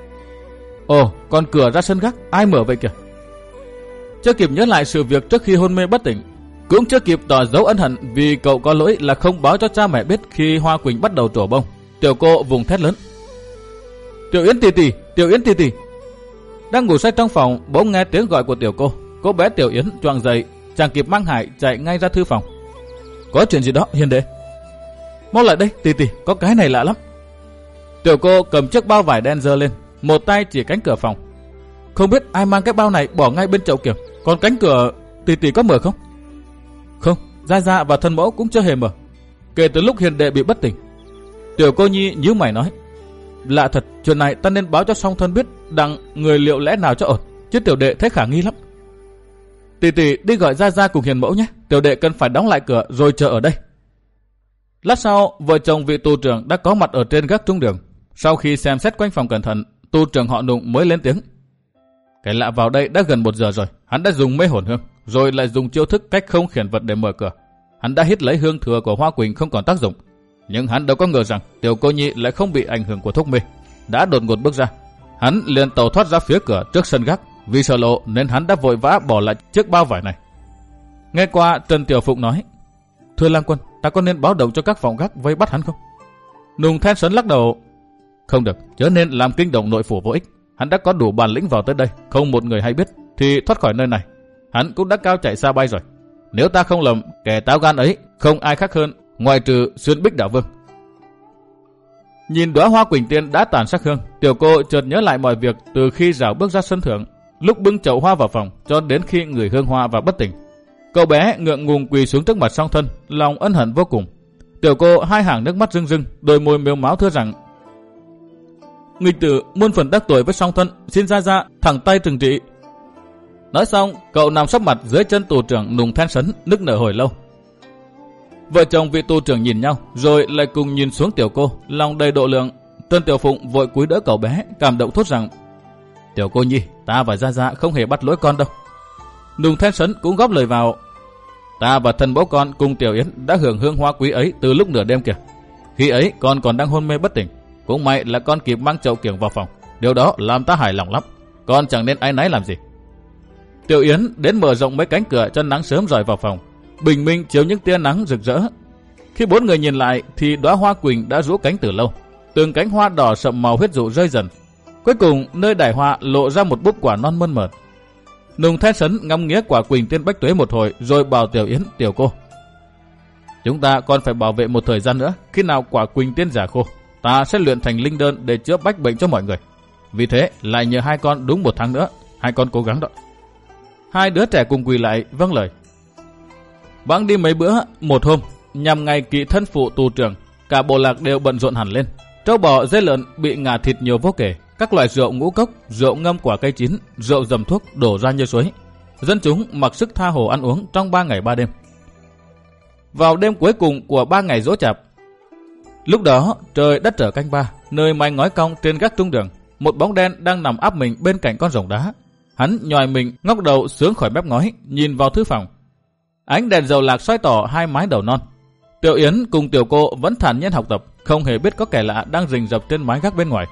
Ồ, còn cửa ra sân gác ai mở vậy kìa? Chưa kịp nhớ lại sự việc trước khi hôn mê bất tỉnh, cũng chưa kịp tỏ dấu ân hận vì cậu có lỗi là không báo cho cha mẹ biết khi hoa quỳnh bắt đầu trổ bông. Tiểu cô vùng thét lớn, Tiểu Yến tì tì, Tiểu Yến tì tì. Đang ngủ say trong phòng, bỗng nghe tiếng gọi của tiểu cô. Cô bé Tiểu Yến choàng dậy, chẳng kịp mang Hải chạy ngay ra thư phòng. Có chuyện gì đó Hiền đệ? Mau lại đây tì tì, có cái này lạ lắm. Tiểu cô cầm chiếc bao vải đen giơ lên, một tay chỉ cánh cửa phòng. Không biết ai mang cái bao này bỏ ngay bên chậu kìa. Còn cánh cửa tì tì có mở không? Không, Gia Gia và thân mẫu cũng chưa hề mở, kể từ lúc Hiền đệ bị bất tỉnh. Tiểu cô nhi nhíu mày nói, lạ thật, chuyện này ta nên báo cho song thân biết, đặng người liệu lẽ nào cho ổn, chứ tiểu đệ thấy khả nghi lắm. Tỷ tỷ đi gọi Gia Gia cùng Hiền mẫu nhé, tiểu đệ cần phải đóng lại cửa rồi chờ ở đây. Lát sau, vợ chồng vị tu trưởng đã có mặt ở trên gác trung đường. Sau khi xem xét quanh phòng cẩn thận, tu trưởng họ Nùng mới lên tiếng. Cái lạ vào đây đã gần một giờ rồi, hắn đã dùng mê hồn hương, rồi lại dùng chiêu thức cách không khiển vật để mở cửa. Hắn đã hít lấy hương thừa của hoa quỳnh không còn tác dụng, nhưng hắn đâu có ngờ rằng tiểu cô nhi lại không bị ảnh hưởng của thuốc mê, đã đột ngột bước ra. Hắn liền tẩu thoát ra phía cửa trước sân gác, vì sợ lộ nên hắn đã vội vã bỏ lại chiếc bao vải này. Nghe qua, Trần Tiểu Phụng nói, thưa lang quân, ta có nên báo động cho các phòng gác vây bắt hắn không? Nùng Then Sấn lắc đầu, không được, chớ nên làm kinh động nội phủ vô ích. Hắn đã có đủ bản lĩnh vào tới đây, không một người hay biết, thì thoát khỏi nơi này. Hắn cũng đã cao chạy xa bay rồi. Nếu ta không lầm, kẻ táo gan ấy không ai khác hơn ngoại trừ Xuyên Bích Đạo Vương. Nhìn đóa hoa quỳnh tiên đã tàn sắc hương, tiểu cô chợt nhớ lại mọi việc từ khi rảo bước ra sân thượng, lúc bưng chậu hoa vào phòng cho đến khi ngửi hương hoa và bất tỉnh. Cậu bé ngượng ngùng quỳ xuống trước mặt song thân, lòng ân hận vô cùng. Tiểu cô hai hàng nước mắt rưng rưng, đôi môi mếu máo thưa rằng Nghịch tử muôn phần đắc tội với song thân, xin ra ra thẳng tay trừng trị. Nói xong, cậu nằm sấp mặt dưới chân tù trưởng Nùng Then Sấn, nức nở hồi lâu. Vợ chồng vị tù trưởng nhìn nhau, rồi lại cùng nhìn xuống tiểu cô, lòng đầy độ lượng. Tân Tiểu Phụng vội cúi đỡ cậu bé, cảm động thốt rằng: Tiểu cô nhi, ta và Gia Gia không hề bắt lỗi con đâu. Nùng Then Sấn cũng góp lời vào: Ta và thân mẫu con cùng Tiểu Yến đã hưởng hương hoa quý ấy từ lúc nửa đêm kìa. Khi ấy con còn đang hôn mê bất tỉnh, cũng may là con kịp mang chậu kiểng vào phòng. Điều đó làm ta hài lòng lắm. Con chẳng nên áy náy làm gì. Tiểu Yến đến mở rộng mấy cánh cửa cho nắng sớm rọi vào phòng, bình minh chiếu những tia nắng rực rỡ. Khi bốn người nhìn lại thì đóa hoa quỳnh đã rũ cánh từ lâu, từng cánh hoa đỏ sậm màu huyết dụ rơi dần. Cuối cùng nơi đài hoa lộ ra một búp quả non mơn mởn. Nùng Then Sấn ngắm nghía quả quỳnh tiên bách tuế một hồi, rồi bảo Tiểu Yến: Tiểu cô, chúng ta còn phải bảo vệ một thời gian nữa. Khi nào quả quỳnh tiên giả khô, ta sẽ luyện thành linh đơn để chữa bách bệnh cho mọi người. Vì thế lại nhờ hai con đúng một tháng nữa, hai con cố gắng đó. Hai đứa trẻ cùng quỳ lại vâng lời. Bẵng đi mấy bữa, một hôm nhằm ngày kỵ thân phụ tù trưởng, cả bộ lạc đều bận rộn hẳn lên. Trâu bò dê lợn bị ngả thịt nhiều vô kể, các loại rượu ngũ cốc, rượu ngâm quả cây chín, rượu dầm thuốc đổ ra như suối. Dân chúng mặc sức tha hồ ăn uống trong ba ngày ba đêm. Vào đêm cuối cùng của ba ngày giỗ chạp, lúc đó trời đất trở canh ba, nơi mái ngói cong trên gác trung đường, một bóng đen đang nằm áp mình bên cạnh con rồng đá. Hắn nhòi mình ngóc đầu sướng khỏi mép ngói, nhìn vào thư phòng. Ánh đèn dầu lạc soi tỏ hai mái đầu non. Tiểu Yến cùng tiểu cô vẫn thản nhiên học tập, không hề biết có kẻ lạ đang rình rập trên mái gác bên ngoài.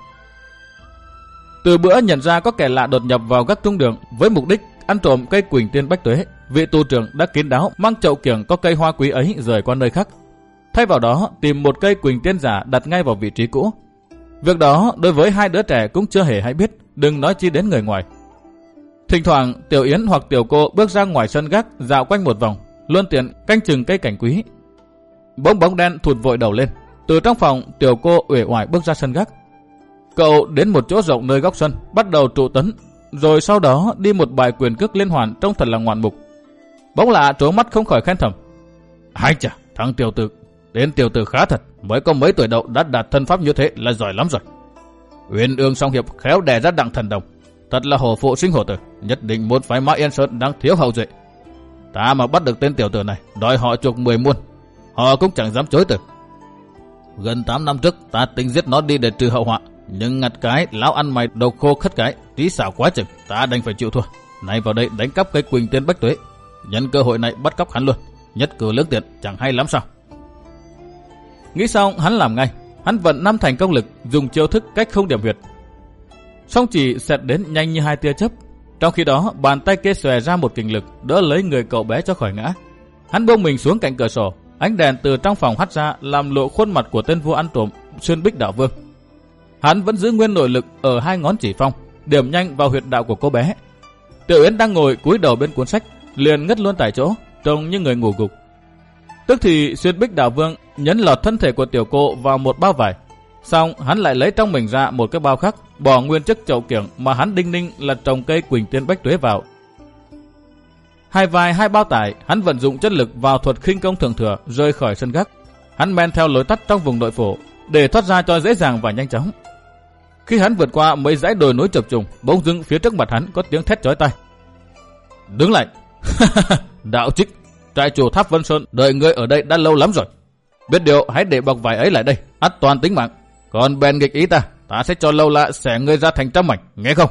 Từ bữa nhận ra có kẻ lạ đột nhập vào gác trung đường với mục đích ăn trộm cây quỳnh tiên bách tuế, vị tù trưởng đã kín đáo mang chậu kiểng có cây hoa quý ấy rời qua nơi khác, thay vào đó tìm một cây quỳnh tiên giả đặt ngay vào vị trí cũ. Việc đó đối với hai đứa trẻ cũng chưa hề hay biết, đừng nói chi đến người ngoài. Thỉnh thoảng Tiểu Yến hoặc tiểu cô bước ra ngoài sân gác dạo quanh một vòng, luôn tiện canh chừng cây cảnh quý. Bỗng bóng đen thụt vội đầu lên. Từ trong phòng, tiểu cô uể oải bước ra sân gác. Cậu đến một chỗ rộng nơi góc sân, bắt đầu trụ tấn, rồi sau đó đi một bài quyền cước liên hoàn trông thật là ngoạn mục. Bỗng lạ trố mắt không khỏi khen thầm: Hay chà, thằng tiểu tử, đến tiểu tử khá thật, mới có mấy tuổi đầu đã đạt thân pháp như thế là giỏi lắm rồi. Uyên ương song hiệp khéo đè ra đặng thần đồng, thật là hổ phụ sinh hổ tử, nhất định muốn phái Mã Yên Sơn đang thiếu hậu duệ. Ta mà bắt được tên tiểu tử này, đòi họ chuộc mười muôn, họ cũng chẳng dám chối từ. Gần tám năm trước ta tính giết nó đi để trừ hậu họa, nhưng ngặt cái lão ăn mày đầu khô khất cái, trí xảo quá chừng, ta đành phải chịu thua. Nay vào đây đánh cắp cây quỳnh tiên bách tuế, nhân cơ hội này bắt cóc hắn luôn, nhất cử lưỡng tiện, chẳng hay lắm sao? Nghĩ xong hắn làm ngay, hắn vận năm thành công lực, dùng chiêu thức cách không điểm huyệt. Song chỉ xẹt đến nhanh như hai tia chớp. Trong khi đó bàn tay kia xòe ra một kình lực đỡ lấy người cậu bé cho khỏi ngã. Hắn buông mình xuống cạnh cửa sổ, ánh đèn từ trong phòng hắt ra làm lộ khuôn mặt của tên vua ăn trộm Xuyên Bích Đạo Vương. Hắn vẫn giữ nguyên nội lực ở hai ngón chỉ phong, điểm nhanh vào huyệt đạo của cô bé. Tiểu Yến đang ngồi cúi đầu bên cuốn sách, liền ngất luôn tại chỗ, trông như người ngủ gục. Tức thì Xuyên Bích Đạo Vương nhấn lọt thân thể của tiểu cô vào một bao vải, xong hắn lại lấy trong mình ra một cái bao khác, bỏ nguyên chiếc chậu kiểng mà hắn đinh ninh là trồng cây quỳnh tiên bách tuế vào. Hai vai hai bao tải, hắn vận dụng chất lực vào thuật khinh công thượng thừa, rơi khỏi sân gác. Hắn men theo lối tắt trong vùng nội phủ để thoát ra cho dễ dàng và nhanh chóng. Khi hắn vượt qua mấy dãy đồi núi chập trùng, bỗng dưng phía trước mặt hắn có tiếng thét chói tai: Đứng lại! Đạo trích, trại chủ Tháp Vân Sơn đợi ngươi ở đây đã lâu lắm rồi. Biết điều hãy để bọc vải ấy lại đây, ắt toàn tính mạng. Còn bèn nghịch ý ta, ta sẽ cho lâu lạ xẻ ngươi ra thành trăm mảnh, nghe không?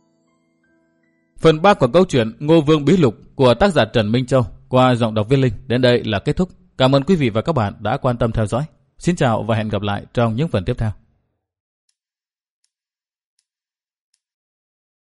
Phần ba của câu chuyện Ngô Vương Bí Lục của tác giả Trần Minh Châu qua giọng đọc Viên Linh đến đây là kết thúc. Cảm ơn quý vị và các bạn đã quan tâm theo dõi. Xin chào và hẹn gặp lại trong những phần tiếp theo.